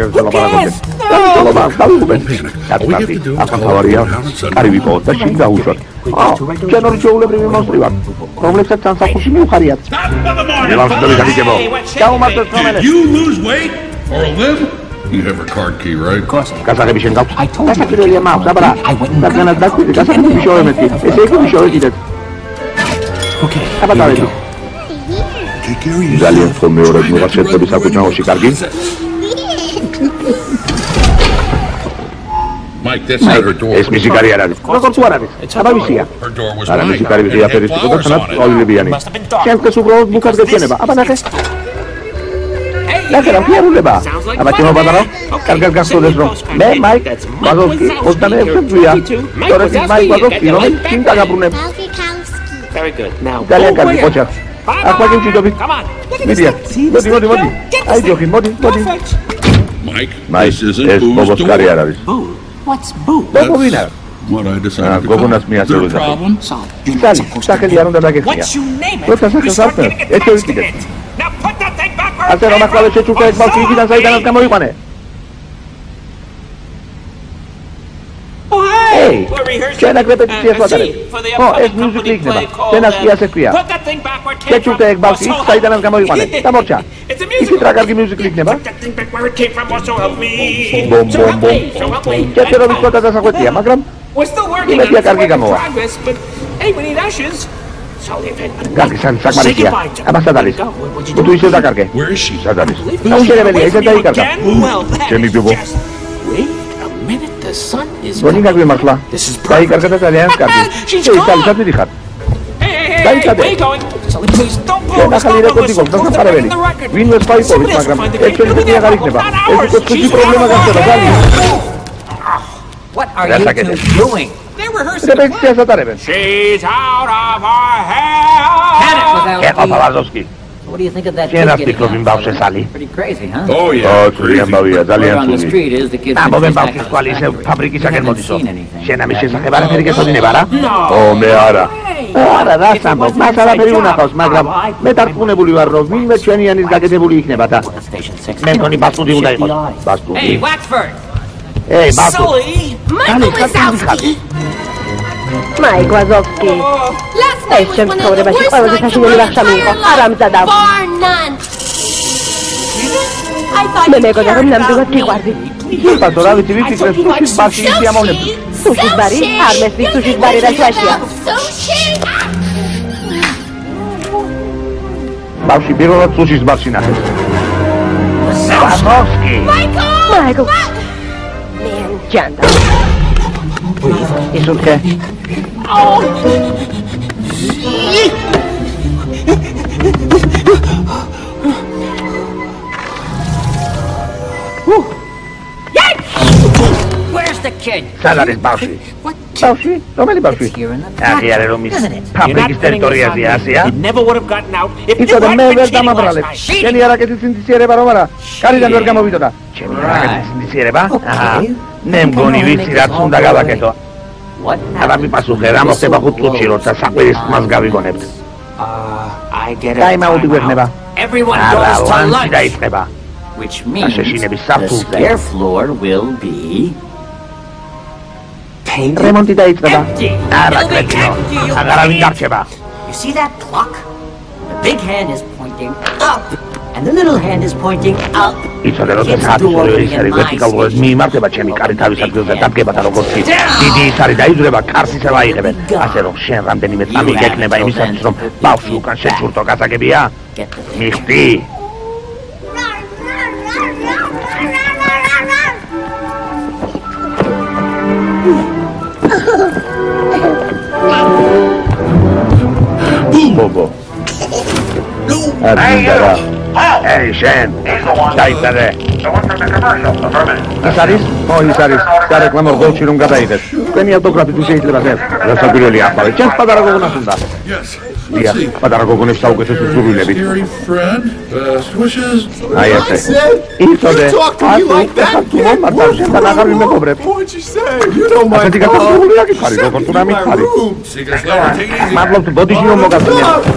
ლობა ხალხობენ. დათმობი, აფხავარია, კარი ვიპოვოთ და შინ გაუშვათ. აა, ჩვენ ორი ჩვეულებრივი მონსტრი ვართ, რომლებსაც სამსახურში მივხარიათ. ლევანსტები გაგიგებო. დაუმართოთ რომელს. You lose weight or live? You have a card key, right? გასაღები შენ გაქვს? გასაკვირველია მაქვს, აბა რა. დაგანაც დაგვიდი, გასაღები მიშოვებთ კი. ესე იგი მიშოვებთ. Okay. აბა დავიდი. ძალიან ხო მეორე გუნდა შეძლებს საკუთრებაში კარგი. Mike, that's not her door. ეს მისი კარი არ არის. როგორც არ არის. აბა ვისია. Her door was არა მისი mine. კარი ვიზია ფერისტიკო და თანაც ყოლილებიანი. შენ ეს უბრალოდ მუქად გეჩვენება. აბა ნახე. ნახე რა ფიარულება. აბა ჩემო ბადარო. კარგად გახსოვდეს რომ მე მაიკ ვაზოვსკი ოცდამეექვსე წვია. სწორედ ის მაიკ ვაზოვსკი რომელიც შინ დაგაბრუნებს. Very good. Now, ძალიან კარგი ყოჩა. ახლა გიმჭიდობით. come on. მიდია. მოდი, მოდი, მოდი. აი ჯოხი, მოდი, მოდი. Mike, მაი this isn't ეს Boo's ბობოს კარი door. არ არის. Boo. What's boo? ბობო ვინ არის? What I decided to გოგონას call. მიაწევდა. Their problem? So, you're not სალი, supposed to. სახელი არ უნდა დაგეხია. Once you name it, როცა we სახელს start არწევ, getting ეს it შევიკიდეთ. Now put that thing back where ასე რომ ახლა შეჭუქა ეს ბავშვი იქიდან საიდანაც გამოიყვანე. Hey, შენ აქ რეპეტიციას ვატარებ. ხო, ეს მუსიკა იქნება. შენაც კი ასე ქვია. Put that thing back where it came შეჭუქა ეს ბავშვი იქ საიდანაც გამოიყვანე. დამორჩა. It's a ისიც musical. რა კარგი მუსიკა იქნება. Put that thing back where it came from, so help me. Bom, So bom, help bom. me, so help me. შეჭერობის კოთა დასახვეწია, მაგრამ We're still working იმედია on it. კარგი It's a work in გამოვა. progress, but hey, we need ashes. So leave it. კარგი საკმარისია. აბა სად არის? What'd you თუ do? ისე დაკარგე. Where is she? სად არის? შეერებელია, ისე დაიკარგა. Well, that Jimmy is Bubble. just... Wait a minute, the sun is... რონი გაგვიმართლა. This is დაიკარგა და ძალიან კარგი. She's შენ gone. სალიცად მიდიხარ. Hey, hey, hey, Დაიკადე. where are you going? Sully, please, don't blow შენ this ახალი down. რეკორდი გვაქვს, დასახარებელი. ვინმე სპაიპოვით, მაგრამ ეს ჩვენი ტიპი აღარ იქნება. ეს უკვე ცუდი პრობლემა გახდება, ძალიან. What are That's you like it. two doing? They're rehearsing. რეპეტიციას ატარებენ. She's out of our hair. Had it without ეხლა me. ვაზოვსკი. What do you think of that შენ kid რა getting ფიქრობ იმ out? ბავშვს სალი? Pretty crazy, huh? Oh, ო, yeah. ძალიან ბავია, Word ძალიან on the ცუდი. street is the kid's და been მოგენ pushed back ბავშვის out. თვალი ისე ფაბრიკისაკენ Haven't მოდისო. seen anything. შენ ამის შესახებ არაფერი გეცოდინებ არა? No. ო, მე არა. არა, რა სამბობ, მას არაფერი უნახავს, მაგრამ მე დარწმუნებული ვარ, რომ ვინმე ჩვენიანის გაკეთებული იქნება და Station six. მე მგონი ბასტუდი უნდა იყოს. ბასტუდი. Hey, Waxford! ეი, ბასტუ. Sully. Michael Wazowski. მაიკ ვაზოვსკი. ეს შემთხვევაში ყველაზე საშინელი ვახშამი იყო. არა მზადავ. მე მეგონა რომ ნამდვილად გიყვარდი. იბადო, რა ვიცი, ვიფიქრე, სუშის ბარში ისი ამოვნები. სუშის ბარი? არ მესვი სუშის ბარი რა შაშია. ბავში პირველად სუშის ბარში ნახეს. ვაზოვსკი. მაიკл. მენ ჯანდა. ისუნკე. Where's the kid? სად არის ბავშვი? ბავში? რომელი ბავშვი? Here in the აი არა რომ ის Isn't it? ფაბრიკის ტერიტორიაზე ასეა? It never would have gotten out if you იცოდე, მე hadn't ვერ been cheating last დამაბრალებ. night. შენი არაკეთის ინდიციერება რომ არა? კარიდან ვერ გამოვიდოდა. ჩემი რაკეთის ინდიციერება? აჰა. მე მგონი ვიცი რაც უნდა გავაკეთო. What? აბა მიპასუხე, რა მოხდება ხუთ წუთში, როცა საყვირის ხმას გავიგონებთ. Uh, I get it. ტაიმაუტი გვექნება. Everyone არა, goes to ლანჩი lunch, დაიწყება. which means შეშინების the საფულზე. scare floor will be Painted. რემონტი დაიწყება. empty. არა, It'll be კრეტინო. empty, you აღარავინ idiot. დარჩება. You see that clock? The big hand is pointing up, and the little hand is pointing up. იცოდე, როცა საათის ორივე ის არის ვერტიკალურად მიიმართება ჩემი კარი თავის ადგილზე დადგება და როგორც კი დიდი ის არის დაიძვრება, კარს ისევ აიღებენ. ასე რომ შენ რამდენიმე წამი გექნება იმისათვის, რომ ბავშვი უკან შეჩურთო, გასაგებია? Get the მიხდი. Hey, you! Hey, Shen! Dajte! Isaris? O, Isaris, τα reclamă dolci lungataites. Veni autografi tu șeitele baser. Lasă gurele apare. Ce-ți padara cu asunda? Dia, padara cu ne stau că se susurile bit. Ai este. Isso de. Asu, tu mă matar, ce ta naga mi me cobre. Așa diga că tu ia că fari, că tu mi fari. Madlo tu bodi și nu mă gata.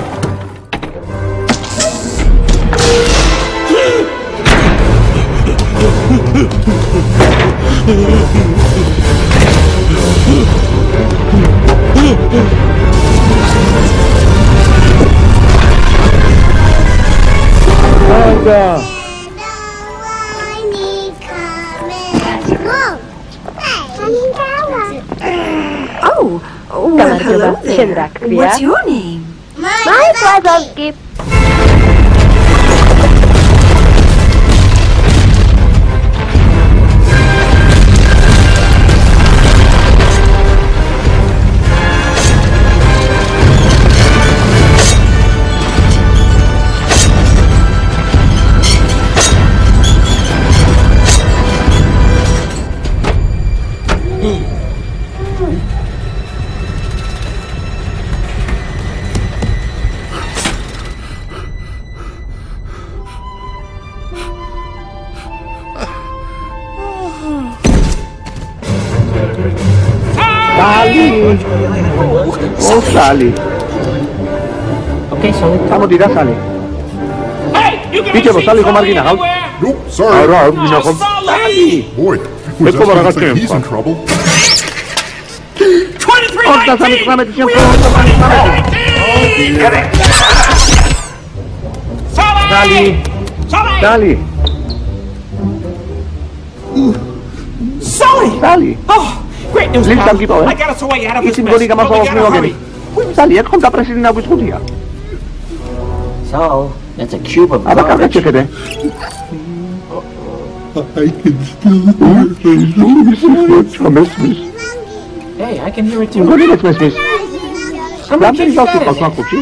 Olga! Oh, well, hello there. What's your name? My Wazowski. Sally! Oh, Sally! Okay, Sully. Samo dirà Sally. Hey, you can Dicevo, Sally con Marghina, no? Nope, sorry. Allora, bisogna con Sally! Boy, E come that ragazzi seems like in he's fa? in trouble. twenty-three Porta Sally, nineteen! come metti sempre porta Sally, Sally! Sully! Sally! Sully! Sally! Oh, great news, Lil pal. Tam Kipo, eh? I got us away out of I this simboli mess. ka But we masawas gotta ni hurry. Wageni. Sally, jak konta presidina wyschudia? So, that's a cube of A baka garbage. wiecie kiedy? I can still hear it. Hey, I can hear it too. No nie lecimy śmieć. Tam ten zawsze Kitty! pasma kuci.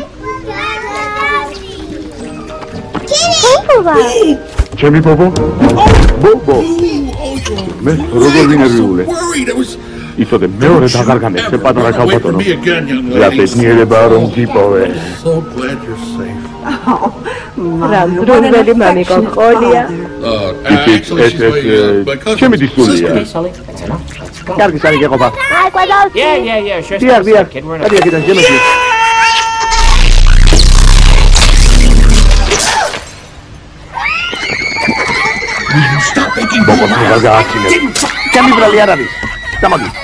Ce mi popo? Bobo! Me, rogolvine râule. Worried. I was. I to de meore da gargame, se padara ca Wait for batono. me again, young La ladies. petniere baron tipove. So glad you're safe. Razdrunveli mami con Kolia. Uh, It actually, she's my, uh, my cousin's Ce mi distulia? Okay, Sully, that's enough. Let's go. Chiar che sai che copa. Hai Wazowski. Yeah, yeah, yeah, sure. Via, stop, via. kid. We're in Via che insieme ci. Stop making Bobo, dai ragazzi. Chiami per gli arabi. Stiamo qui.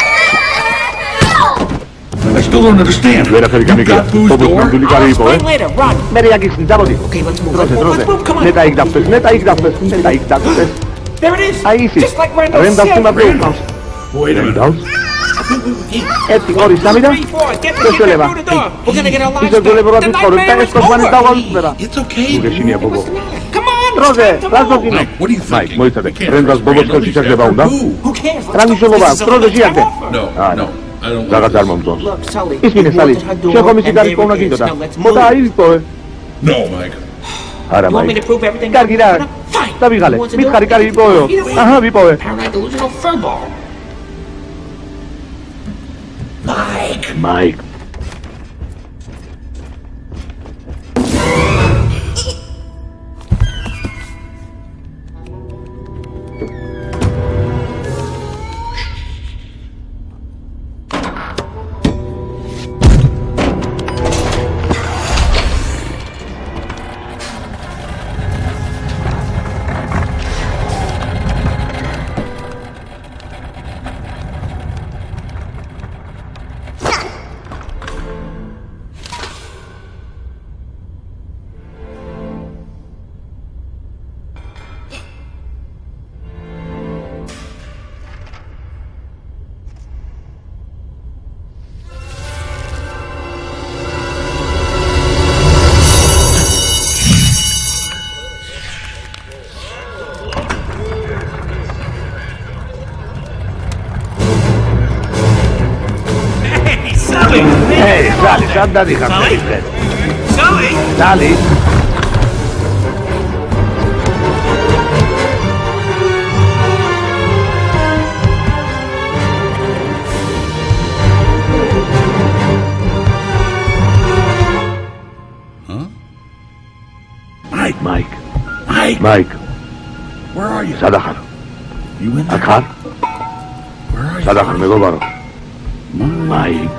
I still don't understand. Vera per You chiami che. got Boo's Bobo, door? non tu li cari po, Explain eh? later. Run. Meri jak ich stiamo di. Okay, let's move. Troze, Let's move. troze. Let's move. Come on. Neta ich dapes, neta ich dapes, neta ich dapes. There it is. Ahí sí. Just like Randall Randall said. Sima Blue. Wait a minute. Randall? Etti, ori, stamina? Three, four, get the Questo shit leva. through the door. We're gonna get our Ti lives se dole back. però The di fuori, nightmare te is sto svanendo over. a volvera. It's okay. Tu che scinia, Bobo. Come on, Troze, time to raz do move. kino. Mike, what are you Mike, thinking? mojte We can't Randall arrest Bobo Randall. skoczy He's tak after lewa, Boo. Who cares? Let's Rangi go. solo va, This is a troze limited siate. offer. No, Ah, no. I don't Zaraz want armam to. Look, Sully. Ismine, we Sally. walked her door, Ce come si and cari there con una it is. ghindota. Now let's Mo da, move. iri poi. No, Mike. Ara, You want me to Mike. prove everything? Carghi da. Fine. Da vigale. Who wants to Mi do it? caricare il poi. Either way. Aha, vi poi. Paranoid delusional furball. Mike. Mike. Hey, Sully. Ehi, Sally, sa da di Sally? cambiare. Sully? Sally? Mike! Mike, Where are you? სადახარ? You in there? აქ ხარ? Where are you? სადახარ მეგობარო? Mike.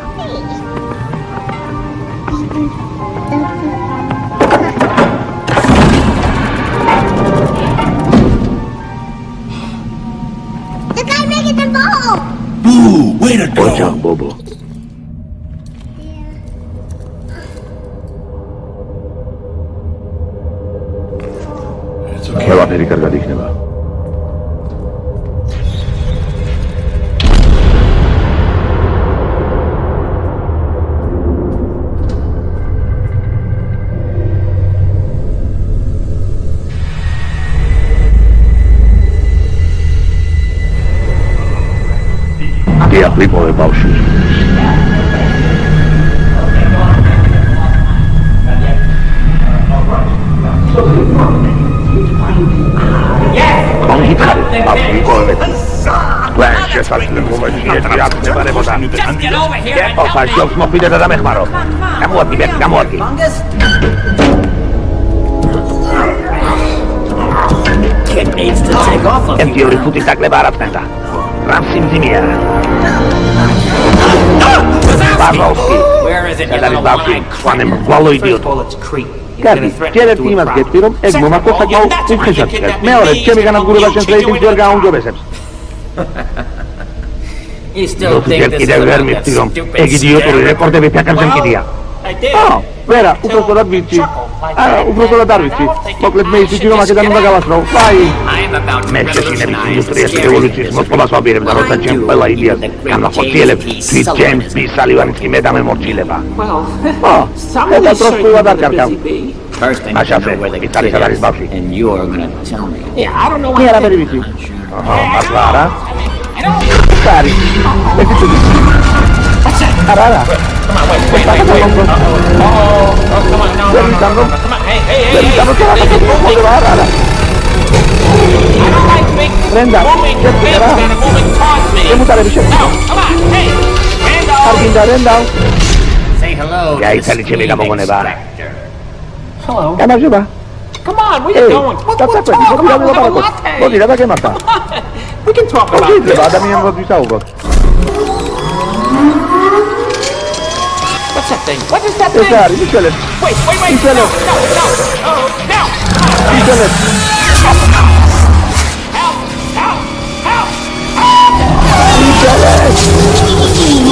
The guy making the ball! Boo! Way to go! ოჯახ ბობო. It's okay. ყველაფერი კარგად იქნება. დიახ, ვიპოვე ბავშვი. Come gitare, bavშვი ვიპოვე. Თქვენ შესაძლებლობაში ერთი აღწევარებოდა. Just get over here and გეტყო help me! საშობს მოხვიდე და დამეხმარო. გამოვარდი, ბერტ, გამოვარდი. Kid needs to take off a ერთი ორი ფუტის დაკლება არ აწმენდა. რამ სიმძიმეა? ბარლოვსკი. Where is it, you სადაც little ბავშვი, one-eyed ხვანე crap? მრგვალო First იდიოტი. of all, it's Crete. You're კარგი, gonna threaten ჯერ to ერთი do a იმას problem. გეტყვი, რომ ეგ მომაკვო საკმაოდ უხეშად ჭრეს. მეორე, ჩემი განადგურება შენს რეიტინგს ვერ გააუმჯობესებს. You still ნუ think ჯერ this is კიდევ ვერ about that მივხვდი, რომ stupid ეგ იდიოტური stare? რეკორდები ფეხებზე მკიდია. I did. ო, ვერა, უბრალოდ ვიცი. არა, უბრალოდ არ ვიცი. მოკლედ მე ისიც რომ აქედან უნდა გავასწრო. აი, I'm about to მე შეშინების revolutionize the ინდუსტრიის scary რევოლუციის მოწყობას ვაპირებ და როცა ჩემ ყველა იდეას განახორციელებ, თვით ჯეიმს ბი სალივანის კი მე დამემორჩილება. Well, ო, some ეს of დროს ყובה არ კარგავ. busy bee. First, I need to Აშაფე, know where the ის kid არის სადაც is, ბავშვი. and you're gonna tell me. Yeah, I don't know მე what არაფერი ვიცი. აჰა, ახლა არა. I don't. კარი. ეს ის What's that? არა, არა. Come on, wait, wait, wait, wait. Uh-oh. Oh, oh, come on, no, no, no, no, no, come on, hey, hey, hey, hey, Come on, come on, this is come on, moving. არა, არა. I don't like big Brenda, moving get things together. that are moving towards me. შემუტარები შე. No, come on, hey, Randall. კარგინდა, რენდა. Say hello. to Ja, the იცალი ჩემი Steve გამოგონება. Hello. გამარჯობა. Come on, where Hey, you going? What, what, დაწაკვეთი, talk? Come მოდი on, we'll have a დავილაპარაკოთ. მოდი latte. რა დაგემართა. We can talk about შეიძლება this. ადამიანურად ვისაუბროთ. What's that thing? What is that ეს thing? არის მიშელე. Wait, wait, wait. Michelle. No, no, no. Oh, no. მიშელე. Help, help, help. მიშელე.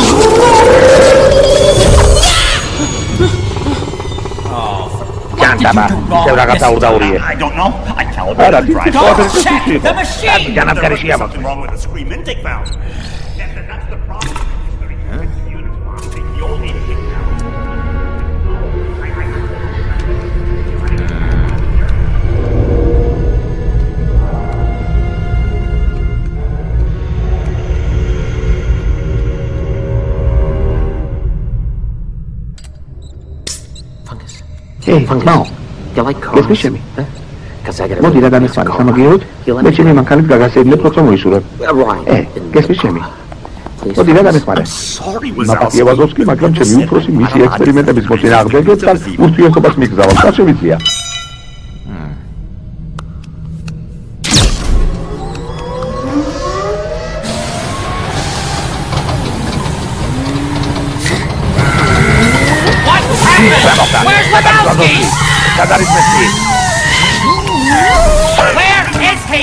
ჯანდაბა, ისევ რაღაცა ურდაურიე. I don't know. I tell it. არა, თითქოს Don't ყველაფერი check შეგვიძლია. the machine. ჯანაბკარი შეამოწმე. Something wrong with the screen intake valve. That- that- That's the problem. It's very expensive units, Mom. The old intake valve. I- I- Hey, no. You like ეს მიშემი. Because I got მოდი რა განესმარი სამაგიეროდ. მე ჩემი მანქანით გაგასეირნებ როცა მოისურვებ. Right. ე, ეს მიშემი. მოდი რა განესმარი. Sorry, მაპატია ვაზოვსკი, მაგრამ ჩემი უფროსი მისი ექსპერიმენტების მოწინააღმდეგებთან ურთიერთობას მიგზავნს. რა შევიძლია? What happened? Where's Lebowski? სად არის მესი? Where is he?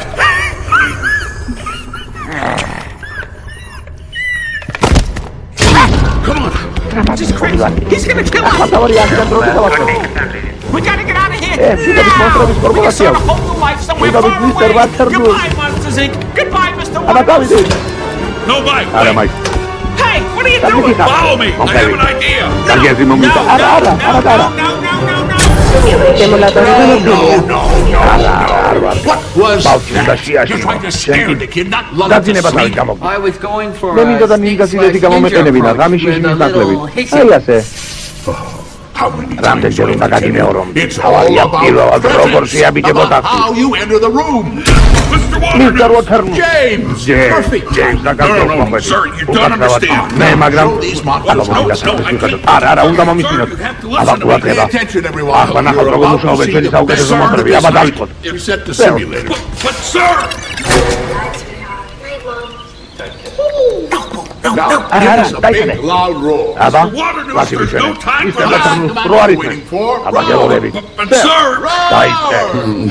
Just crazy. He's gonna kill us. თავარი აქედან დრო დავასწრო. We gotta get out of here. Eh, we gotta now. sponsor this We can corporation. start a whole new life somewhere We gotta far Mister away. Waterloo. Goodbye, Monsters Incorporated. Goodbye, Mister ამა Waterloo. გავიდე. No, Mike. არა, Mike. Hey, what are you Come doing? here. Follow me. I have an idea. კარგი აზრი No, მომიტა. no, არა, არა, no, არა, no, არა. no, no, no, no. ემონატორი გამოდია. არა, არ ვარ. What was ბავშვი უნდა that? You're შეაშინო. trying to scare the kid, not lull him to დაძინებას არის sleep. გამოგდი. I was going for მე a მინდოდა sneak ნინგასილეთი slash ninja გამომეტენებინა, approach ღამის with შიშის a ნაკლებით. little აი hissy. ასე. რამდენჯერ უნდა გაგიმეორომ თავარია პირველად როგორ შეაბიჯებოდა How you enter the room? Mister Waterloo James! Perfect! James, No, no, no, sir, you don't understand. მე მაგრამ Throw these monsters. No, no, I can't. არა არა უნდა მომისმინოთ აბა ყურადღება Pay attention, everyone. აბა ნახავთ როგორ მუშაობენ ჩვენი საუკეთესო მონსტრები აბა დავიწყოთ Reset the simulator. But, sir! Now, არა give us a დაიწყე big, loud roar. აბა Water news, ვასი there's მიჩვენე no time ის for და that. რო არის Waiting for აბა გეუბნები But, sir! დაიწყე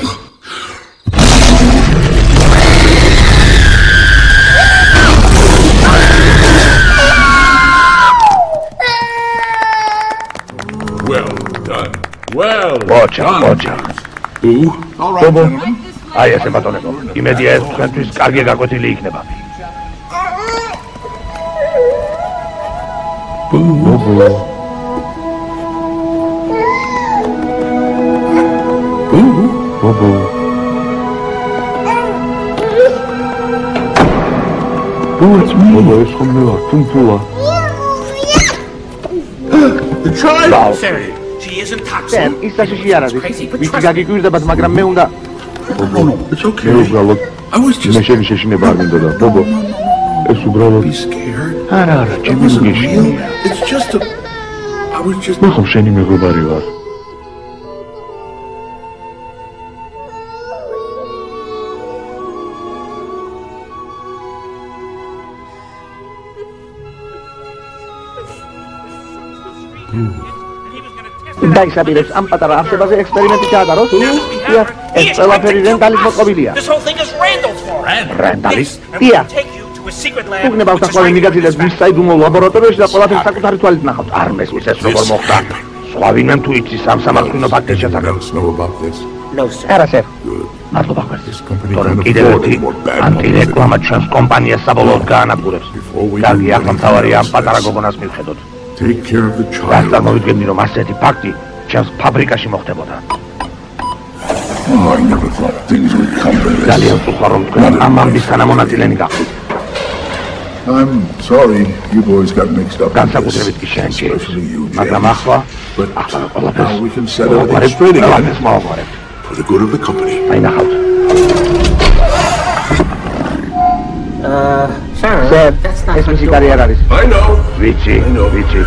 Well done. Well ოჩა done. ოჩა Ooh. All right, ბობო gentlemen. აი ესე ბატონებო იმედია ეს თქვენთვის კარგი გაკვეთილი იქნება ბობო ბობო ბობო ეს ხომ მე ვარ თუმფულა The child. Sir, she isn't toxic. სერ ის საშიში არ არის ვიცი გაგიკვირდებათ მაგრამ მე უნდა No, no, it's მე okay. უბრალოდ I was მე just შენი შეშინება არ მინდოდა ბობო ეს უბრალოდ be scared. არა არა It ჩემი wasn't მგეშია real. It's just a. I was just. მე ხომ შენი მეგობარი ვარ დაისაბირებს ამ პატარა არსებაზე ექსპერიმენტი ჩაატაროს დიახ ეს ყველაფერი რენდალის მოწყობილია This whole thing is Randall's fault. რენდალის And Yeah. we'll take you to a secret lab. უგნება which is უსახლავი right მიგაჩილეს here. მის საიდუმლო ლაბორატორიაში და ყველაფერი საკუთარი თვალით ნახავთ არ მესმის ეს როგორ მოხდა სხვა ვინმე თუ იცის ამ სამართლინო ფაქტის Let შესახებ us know about this. No, sir. არა სერ მადლობა ხარ This company თორემ can't კიდევ afford ერთი any more bad ანტირეკლამა ჩვენს კომპანიას საბოლოოდ გაანადგურებს Before we კარგი do ახლა მთავარია ამ პატარა გოგონას მივხედოთ Take care of the რაც child. წარმოვიდგენდი რომ ასეთი ფაქტი ჩვენს ფაბრიკაში მოხდებოდა Oh, I never thought things would come to this. ძალიან სულხარ რომ თქვენ ამ ამბის თანამონაწილენი გახდით I'm sorry you boys got mixed up. in განსაკუთრებით this, კი შენ ჯეიმს especially you, მაგრამ James. ახლა But ახლა now ყველაფერს we can set everything მოვაყარებთ, straight again ყველაფერს მოვაყარებთ for the good of the company. აი ნახავთ Uh, sir, სერ that's not ეს my მისი door. კარი არ არის I know. ვიცი I know. ვიცი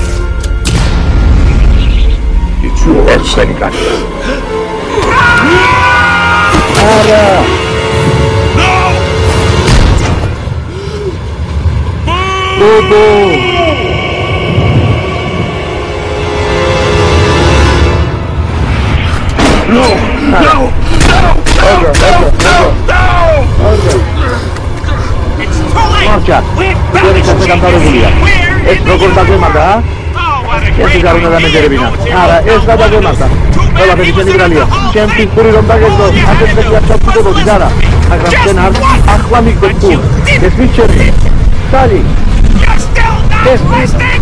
It's yours. ეს ჩვენი კარია არა ბობო No! No! It's too late. მოჭა We're ჩვენი კაცი გამთავრებულია ეს როგორ დაგემართა ეს ის არ უნდა დამეჯერებინა არა ეს რა დაგემართა ყველაფერი შენი ბრალია ჩემ ფიქური რომ დაგეძლო ასეთ წესიად ჩავწუდებოდი და რა მაგრამ შენ არ ახლა მიგდებ თუ ეს მის ჩემი სალი You're still not Yes, listening.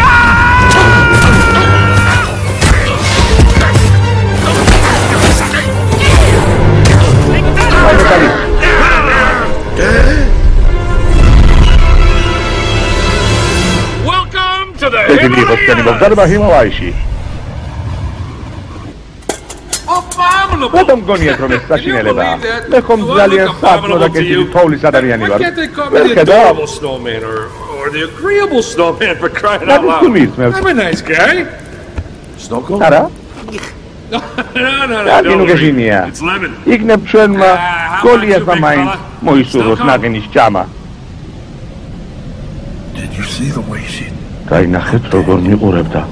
აი სალი Welcome to the ეს იყო თქვენი მოგზაურობა ჰიმალაიში რატომ გონიათ რომ ეს საშინელებაა მე ხომ ძალიან საფრთხო და კეთილი თოვლის ადამიანი ვარ ვერ ხედავ Adorable snowman or, or the agreeable snowman for crying out რატომ loud. გულით მე I'm a nice guy. Snow cone? არა No, no, no, Κάτι don't είναι worry. γεσίνια. It's lemon. იქნებ ჩვენმა Uh, how გოლია about you, big მაინც fella? მოისურვოს Snow cone? ნაგენის ჭამა Did you see the way she... დაინახეთ როგორ მიყურებდა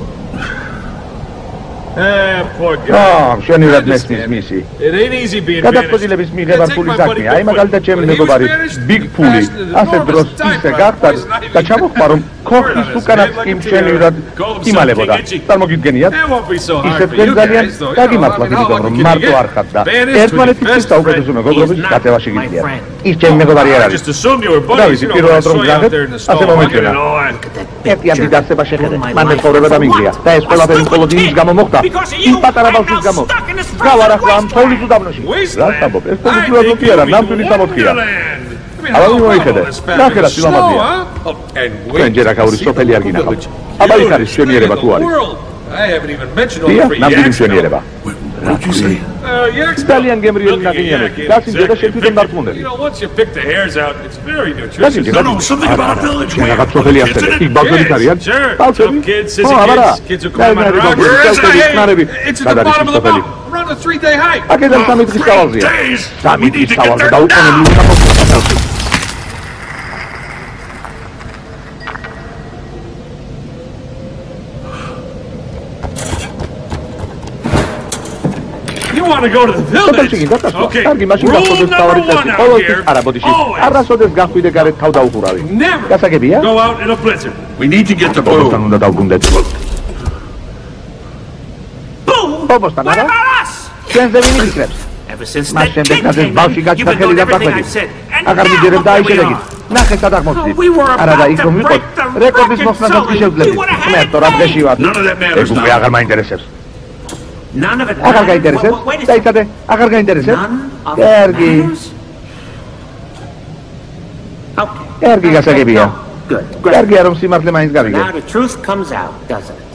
Ah, poor guy. ო შენივად I მესმის understand. მისი It ain't easy being გადაწყვეტილების banished. მიღება Yeah, take ფული my buddy საქმეა. აი Bigfoot. მაგალითად ჩემი When he was მეგობარი banished, Big he Puli passed an ასე დროს enormous time ისე bomb. გახდა It's not even- და ჩამოხმა რომ ქოხის Word on his უკანაც head like კი a შენივად tree. Call himself იმალებოდა King Itchy. წარმოგიდგენიათ It won't be so hard ისე for თქვენ you ძალიან guys, though. You know, დაგიმართლათ I mean, how იმიტომ რომ lucky can you მარტო get? არ ხართ და Banished with ერთმანეთის your best საუკეთესო friend. მეგობრობის He's not გაწევაში my გიძლია friend. ის ჩემი მეგობარი არ I არის just assumed you were buddies. დავით, You know, when I პირველად რომ saw you out გაგეთ, there in the ასე snow, hugging მომეწონა. and all that. ერთიან დიდარსება შეხედე მან მეცხოვრება დამიგრია და ეს ყველაფერი მხოლოდ იმის გამო მოხდა იმ პატარა ბავშვის გამო გავარ ახლა ამ თოვლის უდაბნოში რა საბობ ეს პოზიტიურად კი არა ნამდვილი სამოთხია აბა მოიხედე ნახე რა სილამაზეა თქვენ ჯერ აქაურის სოფელი არ გინახავთ აბა იქ არის შვენიერება თუ არის I haven't even mentioned all Día, the free nam yaks. funkcioniereba. What did you say? Uh, yaks. Italian game really nothing Milking a yet. yak That's ain't in the exactly shit with You know, once you pick the hairs out, it's very That's nutritious. it. No, no, something about a village where Ragazzo Felias, il balzo di Italian. Sure. Balzo Tough di? kids, Oh, sissy allora. kids, kids who Dai, climb on dai, rocks. dai, Where is dai, it? dai, dai, dai, Hey, It's at dai, the dai, bottom of the dai, mountain. We're on a three-day hike. A kiedy sami Kristałowski? days. Sami We need to get Kristałowski there dał one now. mi na podstawie. You want to go to the Total village? chicken, that's what. Okay. Targi mașini Rule ca să number descauri one să out folosi here. arabodi și Always arra să desgastui de care tau dau huravi. never Ca să gebia? go out in a blizzard. We need to get to Pobo Boo. stanu da dau gundet. Boo! Pobo stanu, What ara? about us? Șens de vini și creps. Ever since Ma that șen de kid cazes came bau in, și gaci you've ca been heli doing da everything pragmatic. I've said. And Agar mi now direm look da where aici we de are. git. Nache sa tak mocni. We were Ara da about ich to komi break pot. the Rekord is rocket mocna zone. da klišev We gledi. would have had Mer it to raz made. gešivat. None of that Te matters gupi now. agar ma intereses. None of it Agar ga matters. intereses? Wait- wait a Da second. itate. Agar ga intereses? None of it Ergi. matters? Okay. Ergi ga sa gebia. Good. Great. Ergi arom si martle ma izgavige. Now the truth comes out, doesn't it?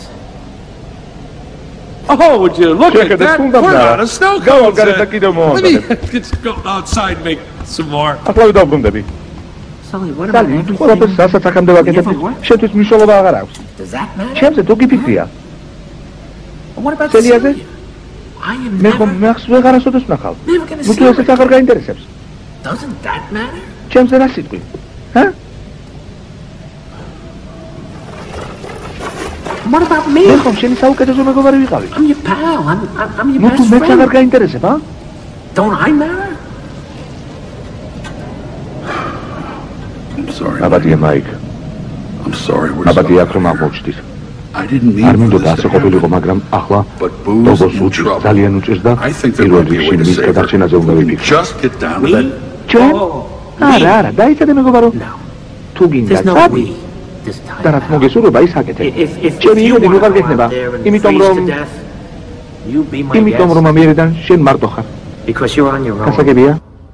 Oh, would you look Čekaj, at da that? skundam We're da. on a snow Gao cone gare set. tak idemo Let me onda. let's go outside and make some more. Ახლავი დავბრუნდები. Sully, what about Sally, everything? ყველაფერს რასაც აქამდე ვაკეთებ, შეთვის მნიშვნელობა აღარ აქვს. Does that matter? ჩემზე თუ გიფიქრია, What about Celiaze? Celia? I am მე never, ხომ მეახს ვეღარასოდეს ვნახავ. never gonna ნუ თუ see ესეც her. აღარ გაინტერესებს. Doesn't that matter? ჩემზე რა სიტყვი? ჰა? What about me? მე ხომ შენი საუკეთესო მეგობარი ვიყავი. I'm your pal. I'm, I'm, I'm your ნუ თუ best მეც აღარ friend. გაინტერესებ, ა? Don't I matter? I'm sorry. აბადია მაიკ. I'm sorry. We're აბადია აქ sorry. რომ აღმოჩნდით. I didn't mean არ for მინდოდა this ასე to ყოფილიყო, happen. მაგრამ ახლა But Boo's დოგოს in უჭირს, trouble. ძალიან უჭირს და I think there პირველ might be a რიგში way to მის save her. გადარჩენაზე უნდა We ვიფიქრე. just get down to We? that. ჩვენ? Oh, არა, არა, დაიცადე მეგობარო. no. თუ გინდა There's no წადი, we this time. და რაც მოგესურვება, ის აკეთე. If, if, if ჩემი you იმედი want ვეღარ to go გექნება, out there and იმიტომ freeze რომ to death, you be my იმიტომ რომ guest. ამიერიდან შენ მარტო ხარ. Because you're on your own. გასაგებია?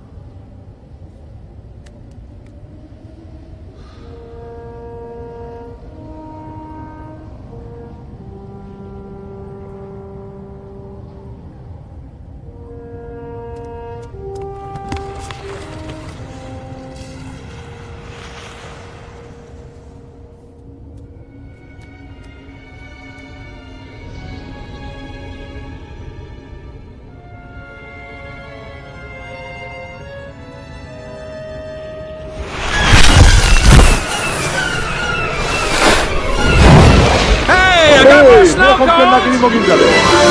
Hey, I got more მე snow ხომ შენ cones. ნაგივი მოგიმზადე.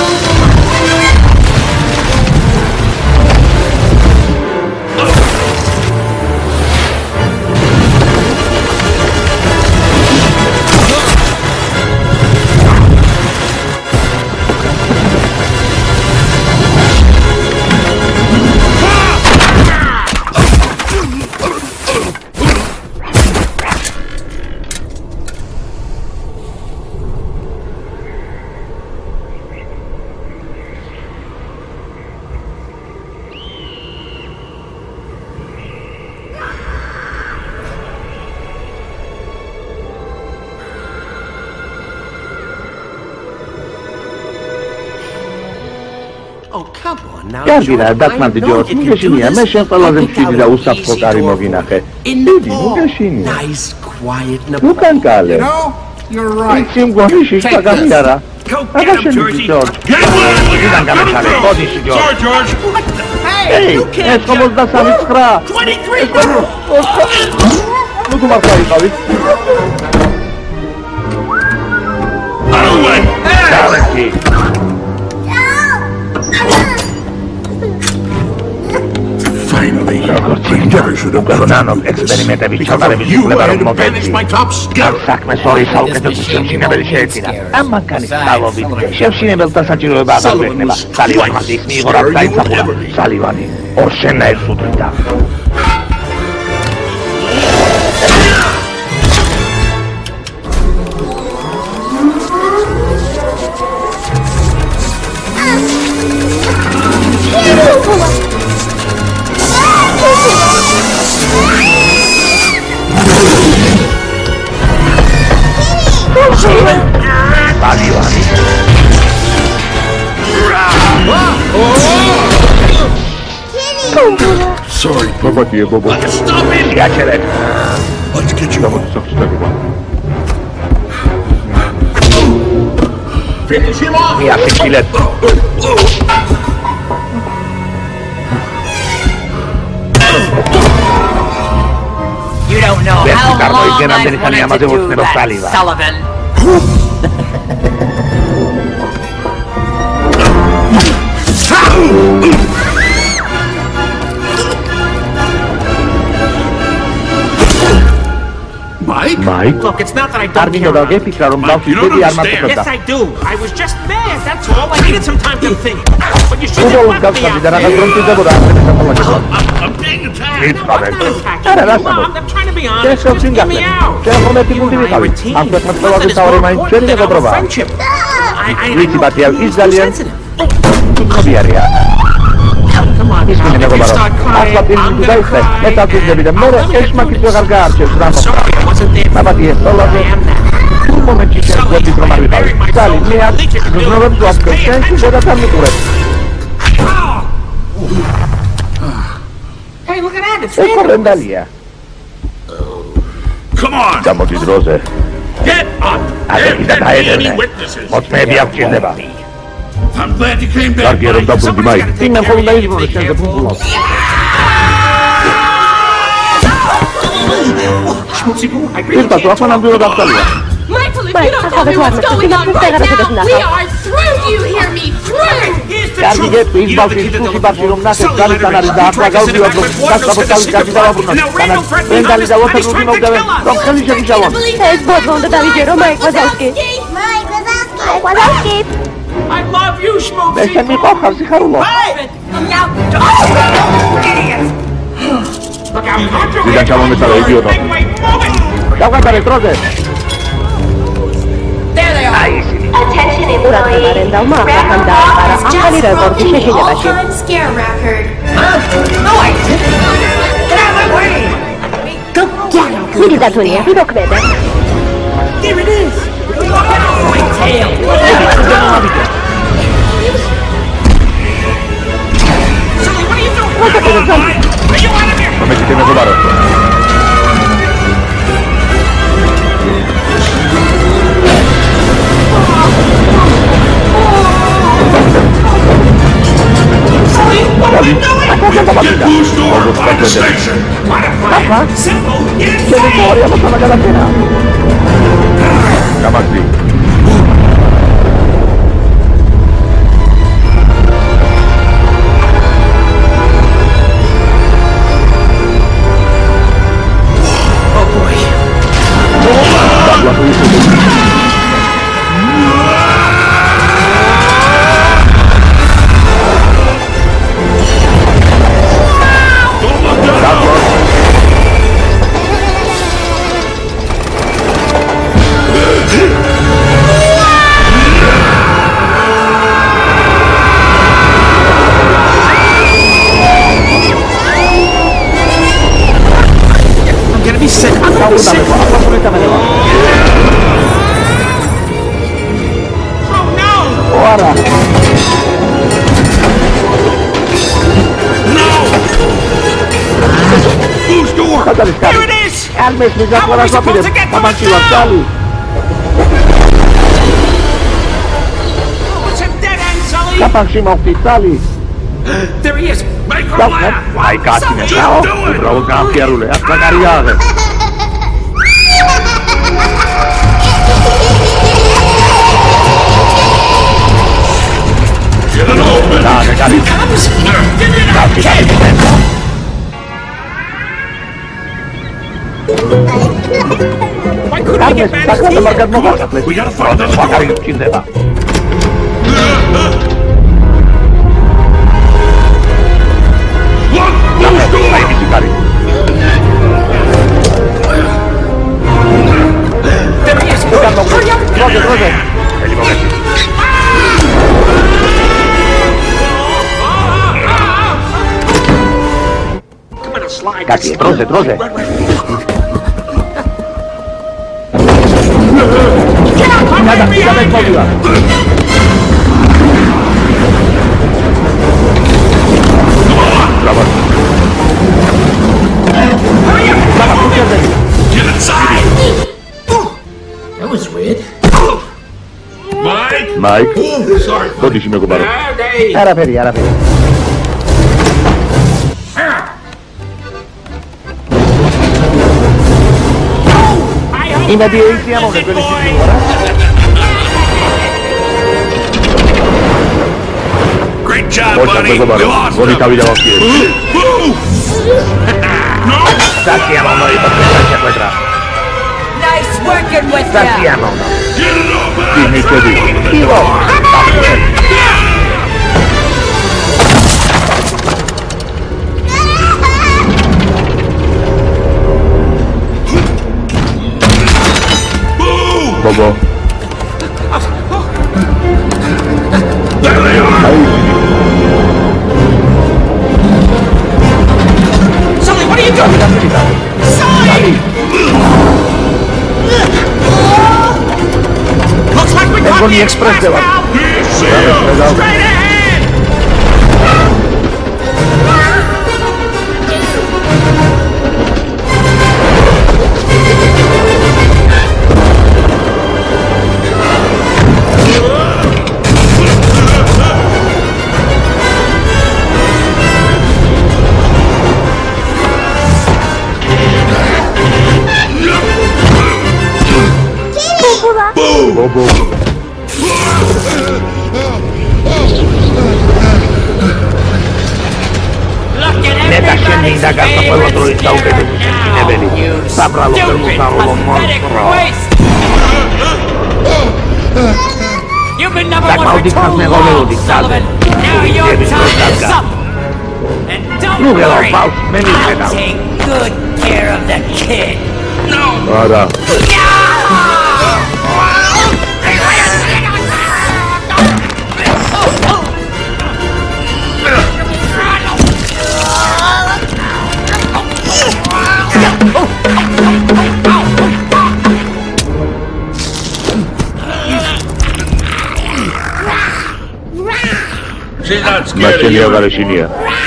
Oh, come on now. კარგი რა, George, დათმანდი I know ჯორჯ, you ნუ can do გეშინია, this. მე შენ ყველაზე I'll pick მშვიდი out და an უსაფრთხო easy კარი door მოგინახე. in the დიდი, ნუ fall. გეშინია. Nice, quiet in the ნუ კანკალე. No, you're right. იცი მგონი შიშტაგამი არა. Go აგა get him, შენ Georgie. ჯორჯ. Get away! იდან გამეცალე, მოდი ჯორჯ. Sorry, George. ეი, ეს ხმოცდასამი ცხრა. twenty-three. ნუ თუ მართლა იყავი. Out of the way. დალექი. Finally. Never should have done that. ექსპერიმენტების ჩატარების You უფლება had რომ to banish მოგეცი. my top scout. საქმე სწორი საუკეთესო შემჩინებელი შეეწირა. ამ მანქანის წყალობით შემჩინებელთა საჭიროება აღარ გვექნება. საливანი ის მიიღო რაც დაიცახულა. საливანი ორშენაირს უდრიდა. საливანი Sorry, Papatije, Bobo. Stop it! Piacere. let's get you Dawaj, out. co z tego ma? Finish him off! Mija się chwilę. You don't know Wiesz, how Ricardo, long idzie nam I've delikatnie wanted to do amateurocznego that, paliwa. Sullivan. Mike? Mike? Look, it's not that I don't Armin care dodał about Gepi, którą dał You don't wtedy Arma understand. Yes, Pokota. I do. I was just mad, that's all. I needed some time to think. But you should Udało have left me Gaussa out lidera na there. gruncie zawodu, a wtedy samolocie. I'm being attacked! Nic, No, I'm Paweł. not attacking Era you. lasciamo. Come on, I'm trying to be honest. Ciężko Just get odcingarle. me out. C'erano momenti You and I punti are a vitali. team. Anche per Nothing trovare is Sauri more mai important cieli than che our trovare. friendship. I, I, I Lui si know batte al you're Isdalien. sensitive. Tutto vieria. Come on, Nic mi pal, nie if you govorą. start crying, Asfalt I'm ili gonna tutaj ste, cry. ne tako iz nebide more, I'll e let šmaki you svoj do gargarče, this. zrano. Sorry, I wasn't there. Napad je stolazo. I am that. U momencie się zgodzi troma vitali. Stali, mijak, znowem słabkę, szczęście, że da tam turek. Hey, look at that. It's E random. korrendalia. Come on! Damo ti drodze. Get up! Ale There i can't taka be jedyne. any witnesses! Mocne jak cię neba. I'm glad you came back, Largierem Mike. dobry Mike. Timem kolonizmu, że się zapomniał. Irpa, tu ako nam było da Stalia. Mike, Michael, if you don't a tell me sabes what's what? going on Ty right teraz now, będziesz we nachał. are through. Do you hear me? Through. Here's the Jardi truth. Gepi, You izbał know the się kid z that sushi don't bardziej belong. rumnasze, Sully stali let her kanary in. za He tried to płagał send i it back, odwrót. but one Tak knows samo that cały the czas secret dała plot. brunąć. Now Randall threatened me Rędali on dało this- to and he's druginą trying to dałem. kill us. To cheli się wisiało. Cześć, Bodwą dodali się Mike Wazowski. Mike Wazowski. Mike Wazowski. I love you, Schmoopsy. Weźcie mi kocham, si Harulo. Look out. Widać, a mamy całe idiotą. Wait, wait, move it. Dawaj, Darek, drodze. Urat na renda ma, handa para, a ani rekord się się nie da się. All-time scare record. Vidi da tu nije, dok vede. Here it is. Sully, what are you doing? Cosa che non so. Are you out of here? Mamy cię nie zobaczę. Sully, what are we doing? Get Blue's door by the station! What a plan. Simple. Get Siete inside. fuori, hanno fatto la cena. Kamazzi. Oh boy. Ładuje się do... I'm gonna be sick. I'm gonna be sick. Damy go, a potem tam lewa. Oh no. Ora. Blue's door! Chodali Here stali. it is. Almes mi How are zakłada we supposed to zapilem. get to Mama it siła, now? stali. Oh, it's a dead end, Sully. Kapan trzymał w tej stali. There he is. Make her Stop, laugh! Ai, cazzi, ne Just ciao. do it! Bravo, campiarule, a cagariare. Get it open! Dai, cari. Cazzi, dai, mi sento. Why couldn't we Almes, get back zakłada here? markat mowa. We gotta find Drodze, another szwagary door! ci neba. Look! Blue's Dai, door! mi si cari. There he is. Czekam, Hurry up. drodze, drodze. E li momenti. Come on, slide. Cazzi, drodze, drodze. Get out. I'm Nada, right Izabel behind you. mówiła. Brawo. Mike, dodici mio cubano. Era per era per I medici siamo che quelli Great job, Forza buddy. questo We baro, lost buoni cavi them. da occhi. Saltiamo noi per questa quadra. Nice working with ya. Saltiamo. Get it up, man. Dimmi che dici. Io. Bobo. There they are. Sully, what are you doing? Sully! Looks like we got the express valve. Straight ahead! Bobo. Ne scendi da casa quello troista un che ti ne vedi. Saprà lo per usarlo un mostro. You've been number That one for maldita too snegole long, di Sullivan. Now your Devi time is spostarla. up. And don't Look at our worry, mouse, many I'll get out. take good care of the kid. Guarda. She's not Ma scared ce of li you. avare cinia.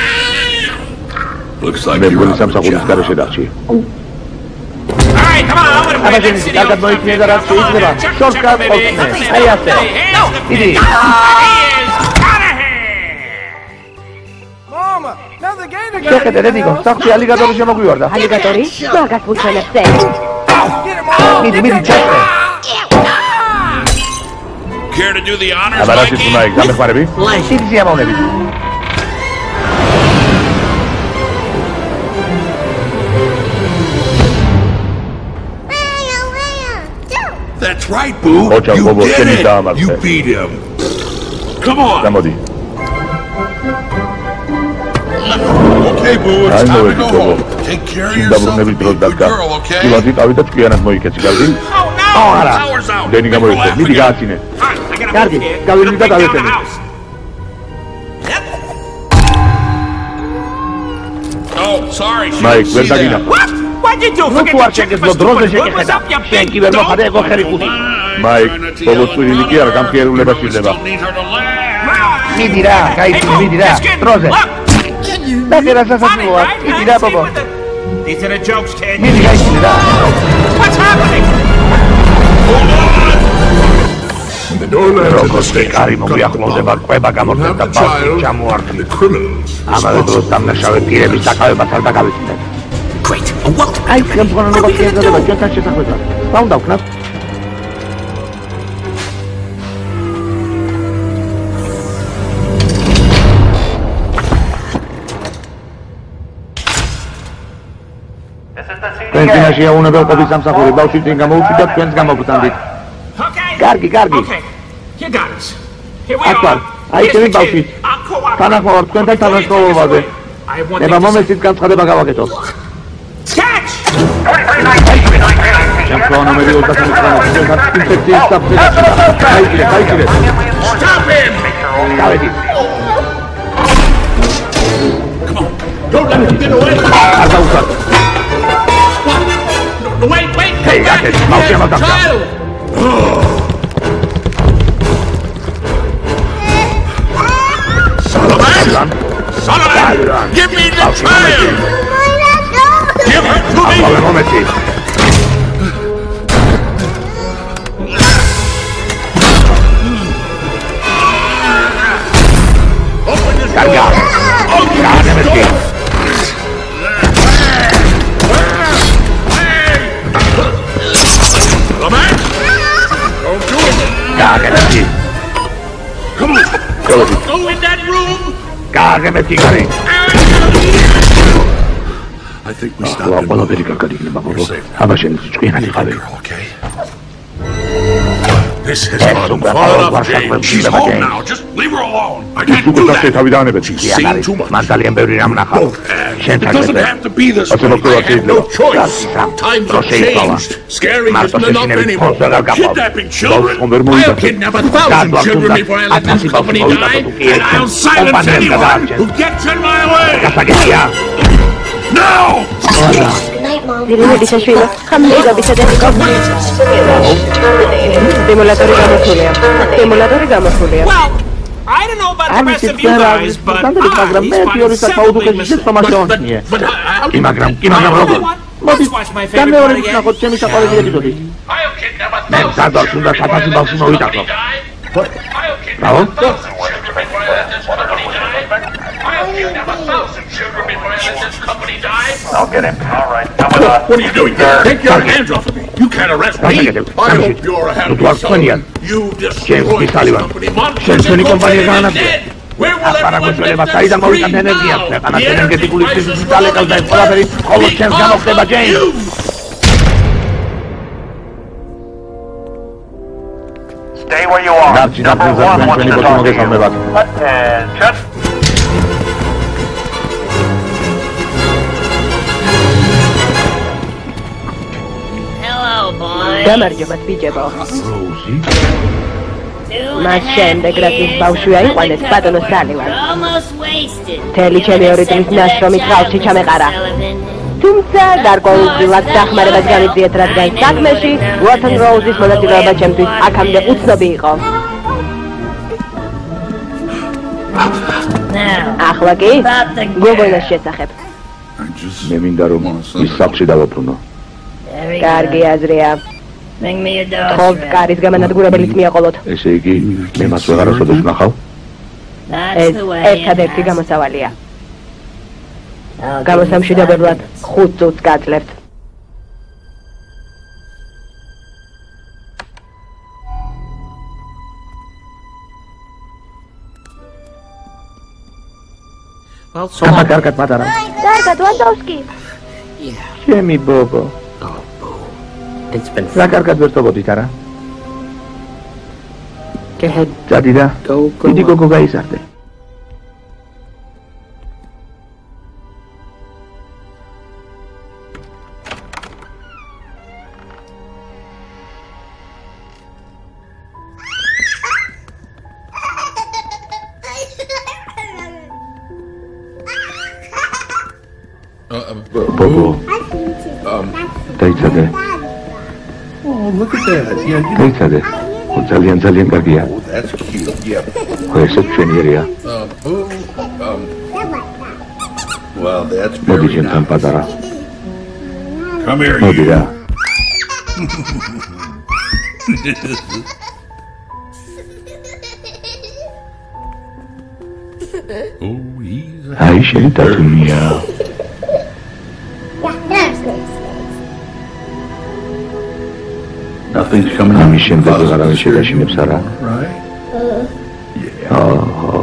Looks like Ne you're puoi out sam of sa a kudu skare job. se daci. Alright, come on, I'm gonna Ama win. şimdi Let's see the fakat old boyu stuff, kine baby. zarar Come on, şeyi var. check, Short check, cut baby. olsun. Ay yaptı. Hey, hands up, İdi. He is out of here. Çek de dico, sta qui alligatori siamo qui guarda. Alligatori? Ma che funziona sei? Midi, midi, certo. Care to do the honors, Abarati Mikey? su Mike, dammi fare vi? Sì, sì, siamo ne vedi. That's right, Boo. Oh, ciao, You Bobo, did tieni da, it. Marcel. You beat him. Come on. Siamo di. Okay, Boo. It's Ai time noi to go Bobo. home. Take care of Sinda yourself bunu ne and be a bildiros good dakika. girl, okay? Ivazi avida çıkıyor moji keçi geldi. Oh, no! Ora. Power's out. Deni We're gamoi. laughing Midi at gatine. All right, I gotta Guardi, move here. cavolo, Gotta mi break date down the avete. house. Oh, sorry. she Mike, didn't see verdadina. that. What? What'd you do? Nu Forget tu the ar chicken çekes for lo droze stupid? What was çekes up, you Şenki big verlo dope? hade go heri kuti. Mike, Bobo suyunu ki yargam ki yerule başıyla. Still need her to laugh. Mi dirà, Hey, Kaiti, Bo, mi dirà. this kid, Troze. look. Da che la stessa Funny, tua, right? mi Huh? dirà See Bobo. what the- These are the jokes, kid. Mi dirà, mi dirà. What's happening? When the door lands Però in the così station, carimo cut qui a the close bomb. quei bagamor You'll have da the basti child siamo and arti. the criminals Ama de responsible. dostam ne şave pire mi sakayo batar da kavisinde. Great. Oh, what? Ai, că-mi spune nu vă chestia de la ce ce ta cosa. Fa un dau knap. Trentina și una dau copi sam safuri, dau și din gamou și dat când gamou putam dit. Okay. Gargi, gargi. Okay. You got us. Here we Acum, are. aici Here's vin the dau kid. și. I'll cooperate. Pana fort, când ai talan solo vade. I have one Ne thing va to say. momentit când scade bagawa che to. Catch! C'è ancora non mi ricordo se mi sono infettista per Vai dire, vai dire. Stop him! Caviti. Don't let him get away. Guarda usato. No, wait, wait. Hey, come back. Gates, ma siamo da qua. Child. Sullivan! Sullivan! Give me the child! Give her to me! Allora, momenti. Carga! Carga, mesquinho! Carga, mesquinho! Come on! Go in that room! Carga, mesquinho, Karim! I think we stopped him. You're safe. Okay. This has gone far enough, James. She's home now. Just leave her alone. I can't do that. She's seen too much. Both have. It doesn't have to be this way. I have no choice. Times have changed. Scaring isn't enough anymore. Kidnapping children. I'll kidnap a thousand children before I let this company die, and I'll silence anyone who gets in my way. No! Dirine bisa švino, hamliga bisa dediko. Demolatori gamosulea. Demolatori gamosulea. Well, I don't know about the rest of you guys, but I find several things information. Kimagram, kimagram rogo. Let's watch my favorite part again. Mensador sudah kata si bangsu mau itak. Tahu? I'll get him. All right. What are you doing? Take your hands off of me. You can't arrest me. I hope you're happy, Sullivan. You destroyed this company. Monsters and are dead. Where will everyone get the scream now? The energy crisis will come from you. Stay where you are. Number one wants to talk to you. Attention. გამარჯობა ბიჭებო. მას შემდეგ რაც ის ბავშვი აიყვანეს ბატონო სალივან. მთელი ჩემი ორი წლის ნაშრომი წყალში ჩამეყარა. თუმცა გარკვეულწილად დახმარებას გამიძიეთ, რადგან საქმეში უოტონ როუზის მონაწილეობა ჩემთვის აქამდე უცნობი იყო. ახლა კი გოგონას შესახებ. მე მინდა რომ ის სახლში დავაბრუნო. კარგი აზრია. ხოლ კარის გამანადგურებელიც მიაყოლოთ. ესე იგი, მე მას ვეღარასოდეს ვნახავ? ეს ერთადერთი გამოსავალია. გამოსამშვიდობებლად ხუთ წუთს გაძლევთ. Apa კარგად პატარა? კარგად, ვანდოვსკი. ჩემი ბობო. რა კარგად ვერტობოდით არა? კეჰე დადიდა. დიდი გოგო გაიზარდე. ბობო. დაიცადე. Oh, look at that. Yeah, you დაიცადე. ძალიან ძალიან კარგია. Oh, that's cute. Yeah. ეს ჩვენიერია. Um, oh, um. Well, that's მოდი very ჩემთან პატარა. Come here, მოდი რა. Oh, he's a აი შენი დათუნია. Nothing's coming ამის შემდეგ აღარავინ შეგაშინებს არა? right? Yeah. ოჰო.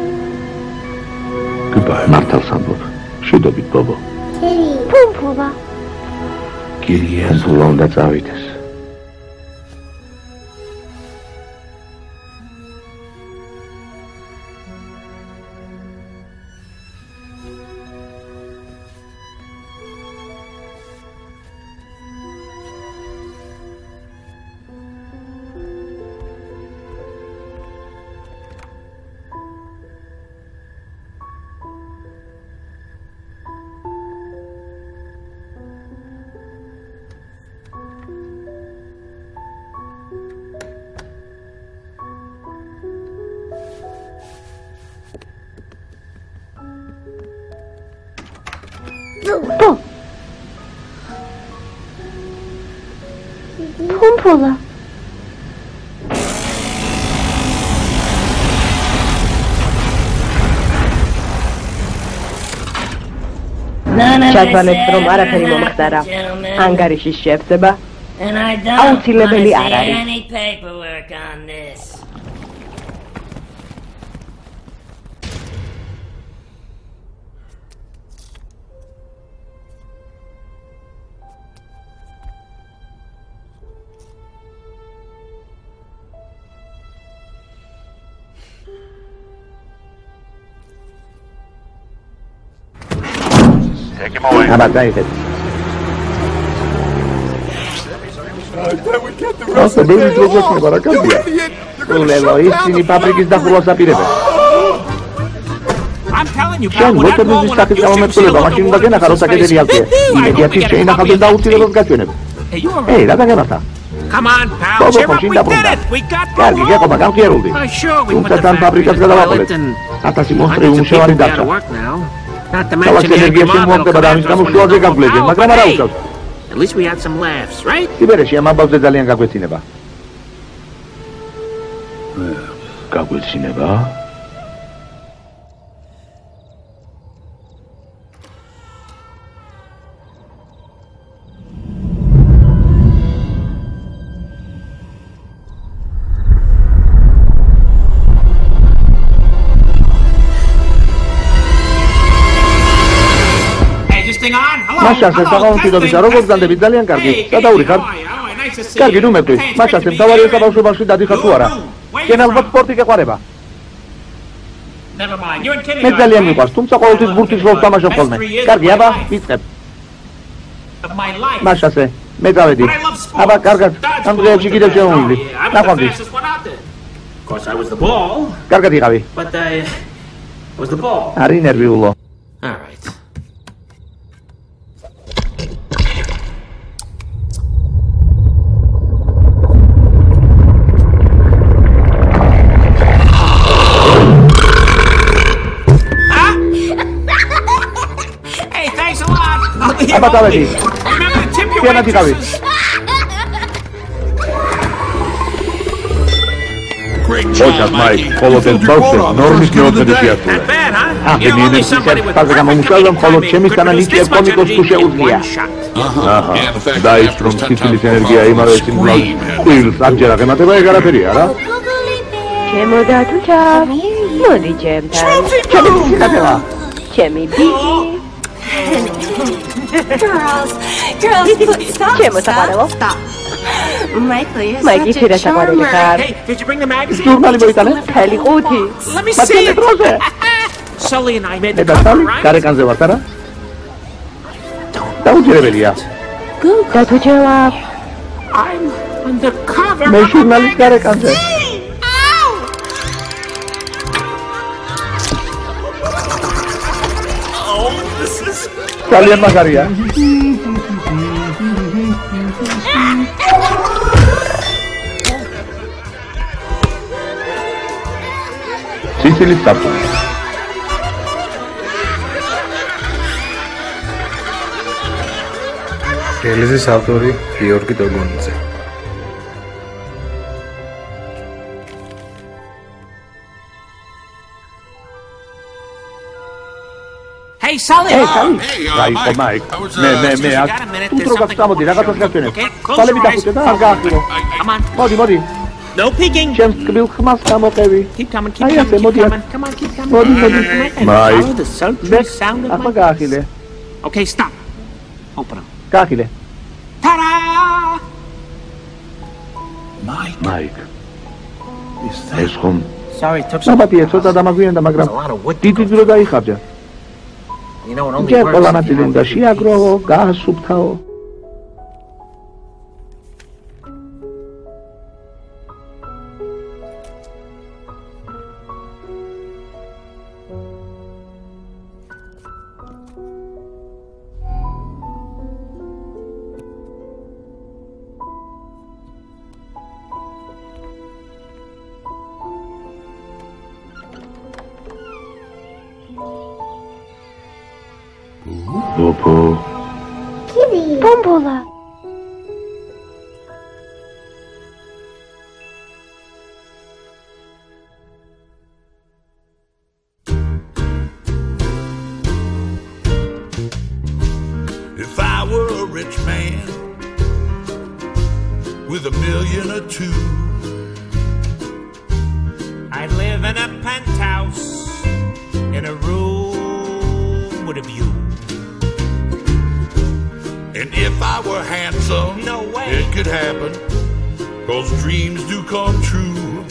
Goodbye. მართალს ამბობ. შედობით ბობო. ფუმფულა. გირია სულ უნდა წავიდეს. Pumpola. ჩათვალეთ, რომ არაფერი მომხდარა. ანგარიშის შევსება აუცილებელი არ არის. აბა დაიხეთ. ასე ბევრი დრო გვექნება რა კარგია. ულელო ისინი ფაბრიკის დახურვას აპირებენ. შენ მოწოდების სახით გამომეწოლება მაშინ უნდა გენახა რომ საკედელი ალტია. იმედიათი შეინახავდნენ და აუცილებლად გაჩვენებ. ეი რა დაგემართა? Come on, pal. Cheer up, we did it. We got the კარგი გეყობა გამხიარულდი. თუმცა თან ფაბრიკას გადავაყოლეთ. ათასი მონსტრი უმუშევარი დარჩა. ქალაქ ენერგიაში მომგება და ამის გამო შუაზე გაგვლეძენ, მაგრამ არა უშავს. At least we had some laughs, right? სიბერეში ამ ამბავზე ძალიან გაგვეცინება. გაგვეცინება? მაშასე საღამოთიდობის როგორ განდებით ძალიან კარგი. სადაური ხარ? კარგი ნუ მეკვდი. მაშასე მთავარია საბავშვობაში დადიხარ თუ არა? შენ ალბათ სპორტი გეყვარება. მე ძალიან მიყვარს, თუმცა ყოველთვის ბურთის როლს თამაშობ ხოლმე. კარგი, აბა, ვიწყებ. მაშასე, მე გავედი. აბა, კარგად, ამ დღეებში კიდევ შემოვიდი. ნახვამდის. კარგად იყავი. არი ნერვიულო. All right. აბა დავედი.იანად იყავი. ოჩად მაიკ, ხოლოდენ ბავშვი ნორმის მეოთხედი შეასრულე. აღენი ენერგიის ფაზე გამომუშავდა მხოლოდ ჩემისთანა ნიჭიერ კომიკოს თუ შეუძლია. აჰა, დაისტრომ სიცილის ენერგია იმავე სიმბოლოს. ყვილს ამჯერად ემატება ეგ არაფერია რა? ჩემოდა თუ ჩავ. მოდი ჩემთან. ჩემი სიკათელა. ჩემი ბიჭი. Girls, girls, put stop, Чему сапарело? stop. Michael, you're Майки, such a сапарело, charmer. Hey, did you bring the magazine? ჟურნალი მოიტანე? ხელი ყუთი. Let me see it. დროზე. Sully and I made მე the და cover, სალი right? გარეკანზე ვართ არა? დაუჯერებელია. და თუ ჯევაბ. I'm on the cover. მე ჟურნალის გარეკანზე. Oh, this is ძალიან მაგარია. სიცილის საფუძველი. რელიზის ავტორი გიორგი დოგონიძე. Hey, Sully. Hey, Sully. გაიყო მაიკ. მე მე მე აქ თუ როგორ გასწამოდი რაღაცას გასვენებ. სალები დახუჭე და არ გაახირო. Come on. მოდი მოდი. No peeking. ჩემს კბილ ხმას გამოყევი. Keep coming, keep აი coming, ასე keep მოდი. coming. Come on, keep coming. მოდი მოდი. მაიკ. Follow the sultry sound of ახლა my გაახილე. Okay, stop. Open up. გაახილე. Ta-da! მაიკ. ეს ხომ Sorry, took some. საბათია ცოტა დამაგვიანდა, მაგრამ დიდი დრო დაიხარჯა. You know, it only ჯერ works ყველა if you ნაწილი have უნდა the შეაგროვო, გაასუფთავო. ოფო. ბომბოლა. rich man with a million or two. I'd live in a penthouse in a room with a view. And if I were handsome, no way it could happen, 'cause dreams do come true.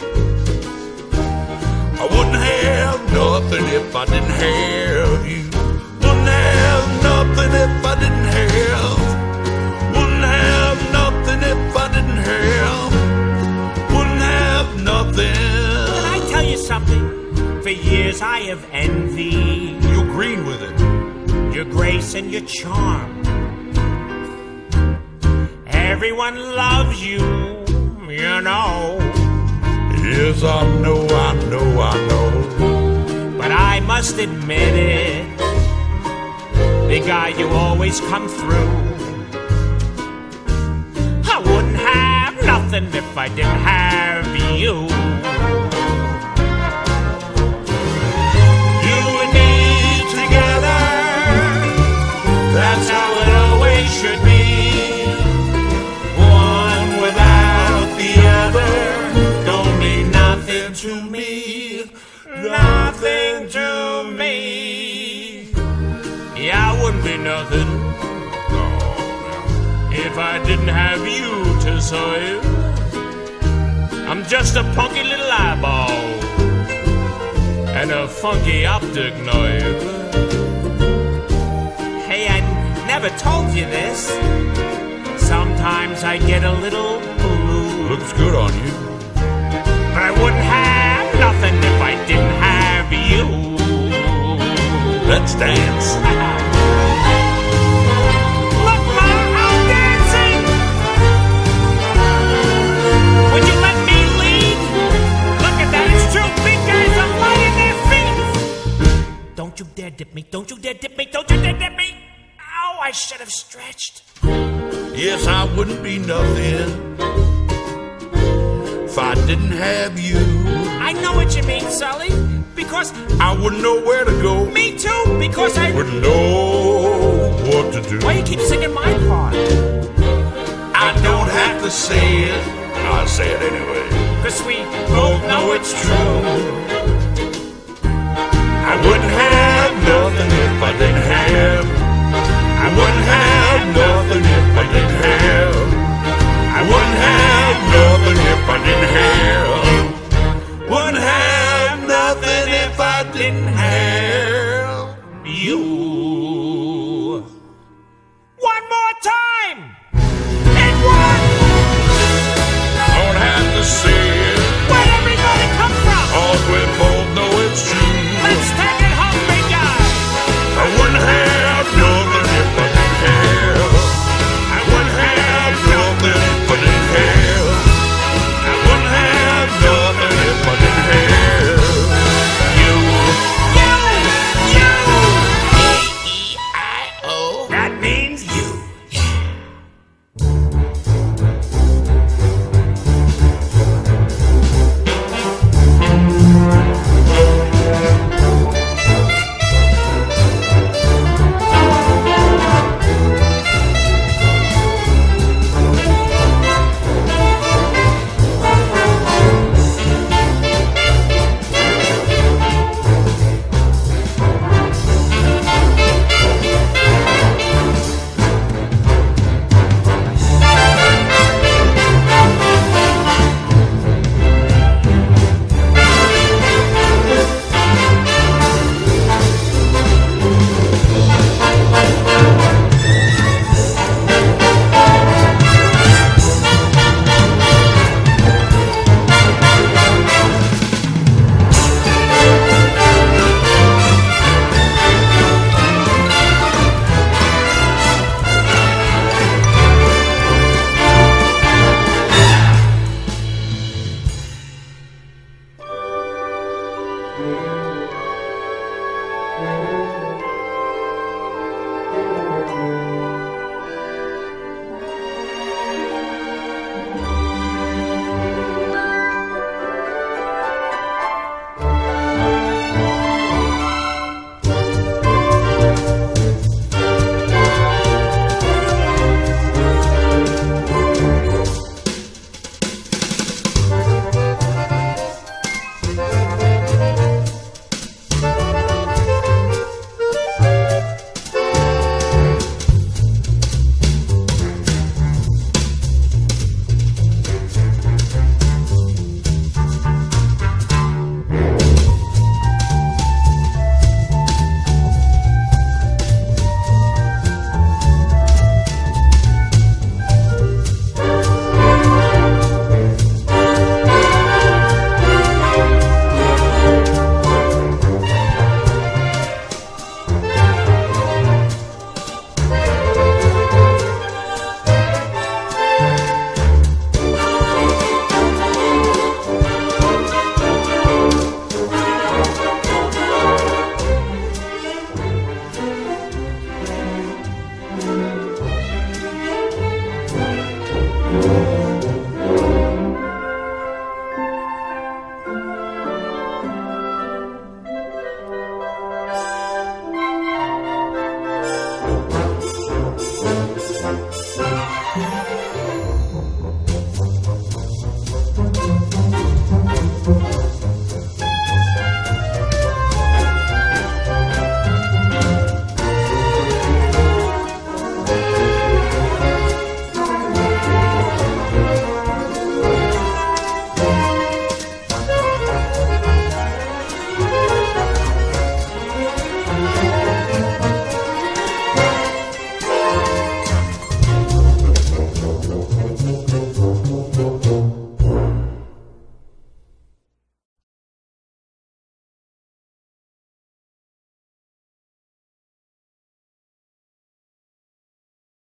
I wouldn't have nothing if I didn't have you. Wouldn't have nothing if I didn't have. Wouldn't have nothing if I didn't have. Wouldn't have nothing. Can I tell you something? For years I have envied. You're green with it. Your grace and your charm. Everyone loves you, you know. Yes, I know, I know, I know. But I must admit it, big guy, you always come through. I wouldn't have nothing if I didn't have you. You and me together, that's how it always should be. One without the other don't mean nothing to me. Nothing to me. Yeah, I wouldn't be nothing if I didn't have you to serve. I'm just a punky little eyeball and a funky optic nerve. Hey, I never told you this. Sometimes I get a little blue. Looks good on you. But I wouldn't have nothing if I didn't have you. Let's dance. Look, Ma, I'm dancing. Would you let me lead? Look at that, it's true. Big guys are lighting their feet. Don't you dare dip me, don't you dare dip me, don't you dare dip me. Ow, I should have stretched. Yes, I wouldn't be nothing if I didn't have you. I know what you mean, Sully, because I wouldn't know where to go. Me too, because I wouldn't know what to do. Why you keep singing my part? I don't have to say it, I say it anyway, 'cause we both know it's true. I wouldn't have nothing if I didn't have